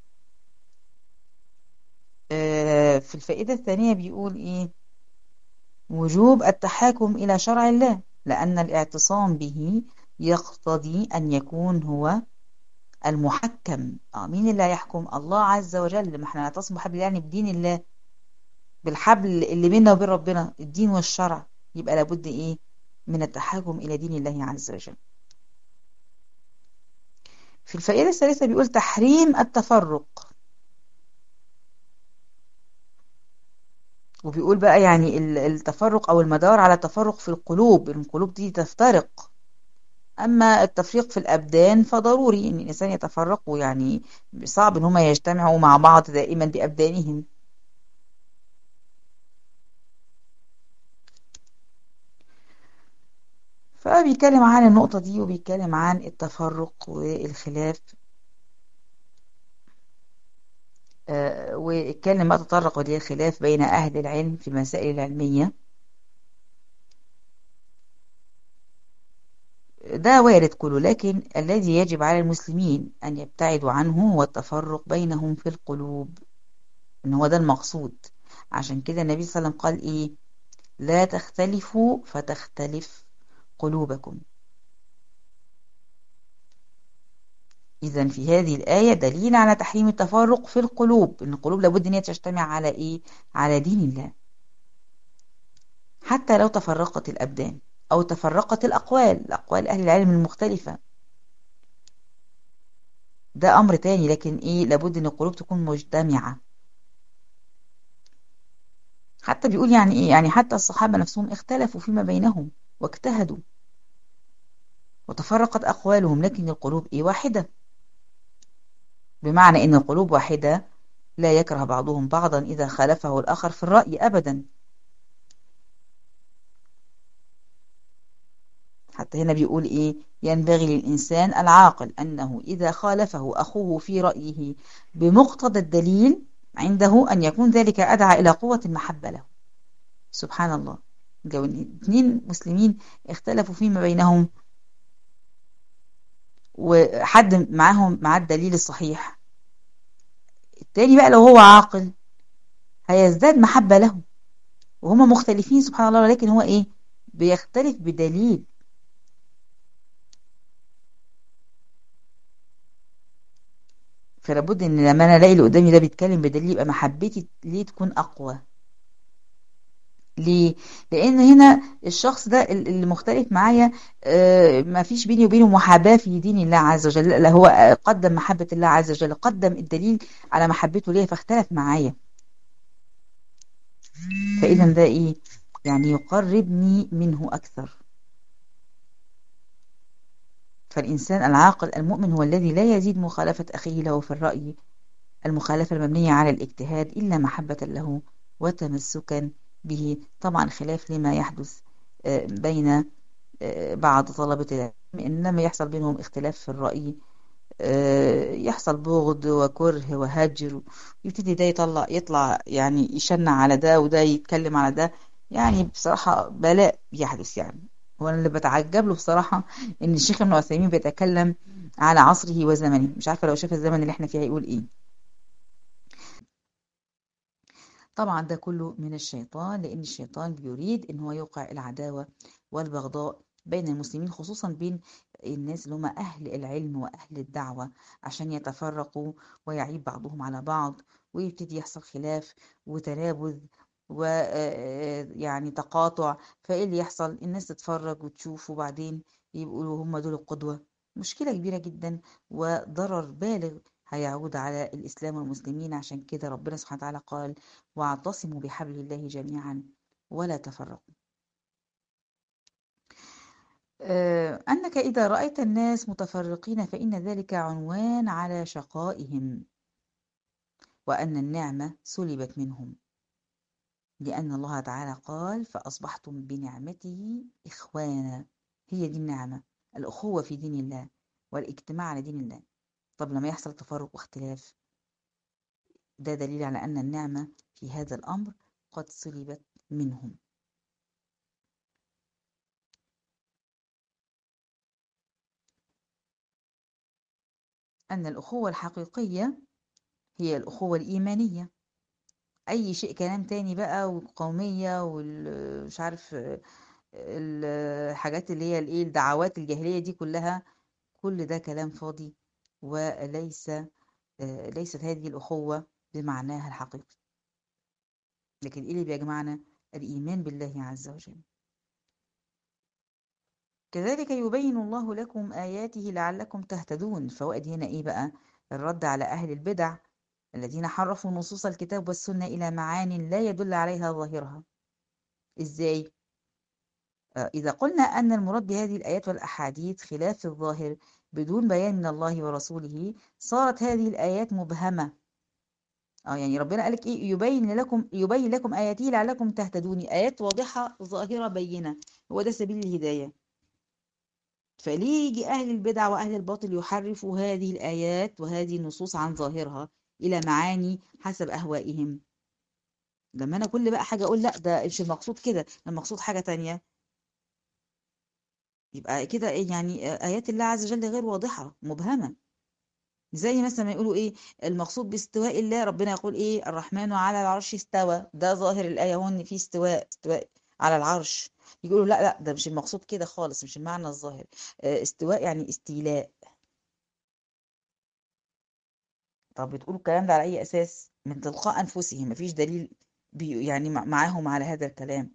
آه، في الفائدة الثانية بيقول إيه؟ وجوب التحاكم إلى شرع الله، لأن الاعتصام به يقتضي أن يكون هو المحكم. آه مين اللي هيحكم؟ الله عز وجل. ما احنا نعتصم بحبل يعني بدين الله، بالحبل اللي بيننا وبين ربنا، الدين والشرع، يبقى لابد إيه؟ من التحاكم إلى دين الله عز وجل. في الفائدة الثالثة بيقول تحريم التفرق، وبيقول بقى يعني التفرق أو المدار على التفرق في القلوب، القلوب دي تفترق. أما التفريق في الأبدان فضروري إن الإنسان يتفرق، ويعني صعب إن هما يجتمعوا مع بعض دائما بأبدانهم. فبيتكلم عن النقطة دي، وبيتكلم عن التفرق والخلاف. آه، واتكلم بقى تطرق ودي الخلاف بين أهل العلم في المسائل العلمية. ده وارد كله، لكن الذي يجب على المسلمين أن يبتعدوا عنه هو التفرق بينهم في القلوب، إن هو ده المقصود. عشان كده النبي صلى الله عليه وسلم قال إيه؟ لا تختلفوا فتختلف قلوبكم. إذا في هذه الآية دليل على تحريم التفرق في القلوب، إن القلوب لابد أن هي تجتمع على إيه؟ على دين الله، حتى لو تفرقت الأبدان أو تفرقت الأقوال، أقوال أهل العلم المختلفة، ده أمر تاني. لكن إيه؟ لابد أن القلوب تكون مجتمعة. حتى بيقول يعني إيه؟ يعني حتى الصحابة نفسهم اختلفوا فيما بينهم واجتهدوا وتفرقت أقوالهم، لكن القلوب إيه؟ واحدة. بمعنى إن القلوب واحدة، لا يكره بعضهم بعضا إذا خالفه الآخر في الرأي أبدا. حتى هنا بيقول إيه؟ ينبغي للإنسان العاقل أنه إذا خالفه أخوه في رأيه بمقتضى الدليل عنده أن يكون ذلك أدعى إلى قوة المحبة له. سبحان الله، لو اثنين مسلمين اختلفوا فيما بينهم وحد معاهم مع الدليل الصحيح، التاني بقى لو هو عاقل هيزداد محبة له، وهما مختلفين سبحان الله، ولكن هو إيه؟ بيختلف بدليل. فلابد ان لما انا الاقي اللي قدامي ده بيتكلم بدليل، يبقى محبتي ليه تكون اقوى. ليه؟ لان هنا الشخص ده اللي مختلف معايا آه، ما فيش بيني وبينه محاباة في دين الله عز وجل، لا هو قدم محبة الله عز وجل، قدم الدليل على محبته ليه فاختلف معايا. فاذا ده ايه؟ يعني يقربني منه اكثر. فالانسان العاقل المؤمن هو الذي لا يزيد مخالفة اخيه له في الرأي المخالفة المبنية على الاجتهاد إلا محبة له وتمسكا به. طبعا خلاف لما يحدث آه، بين آه، بعض طلبة العلم، إنما يحصل بينهم اختلاف في الرأي، آه، يحصل بغض وكره وهجر، يبتدي ده يطلع يطلع يعني يشنع على ده، وده يتكلم على ده. يعني بصراحة بلاء يحدث يعني. هو أنا اللي بتعجب له بصراحة إن الشيخ ابن عثيمين بيتكلم على عصره وزمنه، مش عارفة لو شاف الزمن اللي احنا فيه هيقول إيه. طبعا ده كله من الشيطان، لأن الشيطان بيريد إن هو يوقع العداوة والبغضاء بين المسلمين، خصوصا بين الناس اللي هم أهل العلم وأهل الدعوة، عشان يتفرقوا ويعيب بعضهم على بعض، ويبتدي يحصل خلاف وتنابذ ويعني تقاطع. فإيه اللي يحصل؟ الناس تتفرج وتشوف، وبعدين يبقوا هم دول القدوة. مشكلة كبيرة جدا وضرر بالغ هيعود على الإسلام والمسلمين. عشان كده ربنا سبحانه وتعالى قال واعتصموا بحبل الله جميعا ولا تفرقوا. آه، أنك إذا رأيت الناس متفرقين فإن ذلك عنوان على شقائهم، وأن النعمة سلبت منهم، لأن الله تعالى قال فأصبحتم بنعمته إخوانا. هي دي النعمة، الأخوة في دين الله والاجتماع على دين الله. طب لما يحصل تفرق واختلاف، ده دليل على أن النعمة في هذا الأمر قد سلبت منهم. أن الأخوة الحقيقية هي الأخوة الإيمانية. أي شيء كلام تاني بقى، والقومية والمش عارف الحاجات اللي هي الايه الدعوات الجاهلية دي كلها، كل ده كلام فاضي، وليس آه، ليست هذه الأخوة بمعناها الحقيقي. لكن إيه اللي بيجمعنا؟ الإيمان بالله عز وجل. كذلك يبين الله لكم آياته لعلكم تهتدون. الفوائد هنا إيه بقى؟ الرد على أهل البدع الذين حرفوا نصوص الكتاب والسنة إلى معان لا يدل عليها ظاهرها. إزاي؟ آه، إذا قلنا أن المراد بهذه الآيات والأحاديث خلاف الظاهر بدون بيان من الله ورسوله، صارت هذه الآيات مبهمة. اه يعني ربنا قالك ايه؟ يبين لكم يبين لكم آياته لعلكم تهتدون. آيات واضحة ظاهرة بينة، هو ده سبيل الهداية. فليه يجي أهل البدع وأهل الباطل يحرفوا هذه الآيات وهذه النصوص عن ظاهرها إلى معاني حسب أهوائهم؟ لما أنا كل بقى حاجة أقول لا ده مش المقصود كده، المقصود حاجة تانية، يبقى كده إيه يعني؟ آيات الله عز وجل غير واضحة، مبهمة. زي مثلا ما يقولوا ايه المقصود باستواء الله، ربنا يقول ايه الرحمن على العرش استوى، ده ظاهر الآية هون ان في استواء، استواء على العرش. يقولوا لا لا ده مش المقصود كده خالص، مش المعنى الظاهر. آه، استواء يعني استيلاء. طب بتقولوا الكلام ده على اي اساس؟ من تلقاء انفسهم، مفيش دليل بي يعني مع- معاهم على هذا الكلام.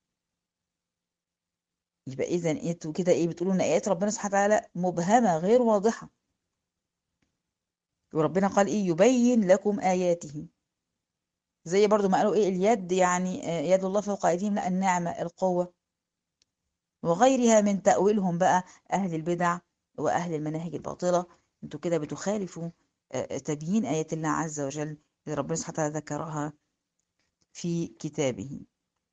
يبقى اذا انتوا كده ايه بتقولوا ان ايات ربنا سبحانه وتعالى مبهمة غير واضحة. وربنا قال ايه يبين لكم آياته. زي برضو ما قالوا ايه اليد يعني آه، يد الله فوق ايديهم، لا النعمة القوة. وغيرها من تأويلهم بقى أهل البدع وأهل المناهج الباطلة. انتوا كده بتخالفوا آه، تبيين آيات الله عز وجل اللي ربنا سبحانه وتعالى ذكرها في كتابه.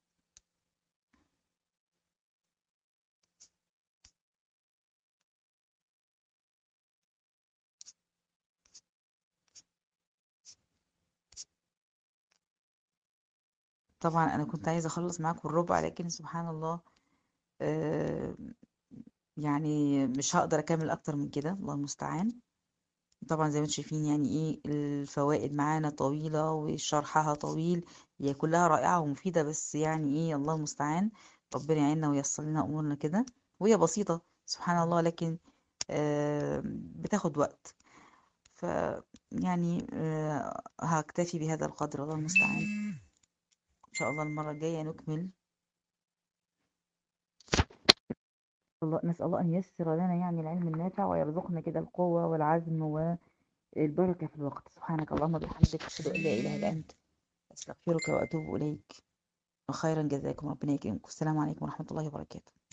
طبعا أنا كنت عايزة أخلص معاكم الربع، لكن سبحان الله آه، يعني مش هقدر أكمل أكتر من كده، الله المستعان. طبعا زي ما انتم شايفين يعني ايه الفوائد معانا طويلة وشرحها طويل، هي كلها رائعة ومفيدة، بس يعني ايه الله المستعان. ربنا يعيننا وييسر لنا امورنا كده. وهي بسيطة سبحان الله، لكن آه بتاخد وقت. ف يعني آه هكتفي بهذا القدر، الله المستعان. ان شاء الله المرة الجاية نكمل. الله نسأل الله أن ييسر لنا يعني العلم النافع، ويرزقنا كده القوة والعزم والبركة في الوقت. سبحانك اللهم وبحمدك، أشهد أن لا إله إلا أنت، أستغفرك وأتوب إليك. وخيرا جزاكم، ربنا يكرمكم. السلام عليكم ورحمة الله وبركاته.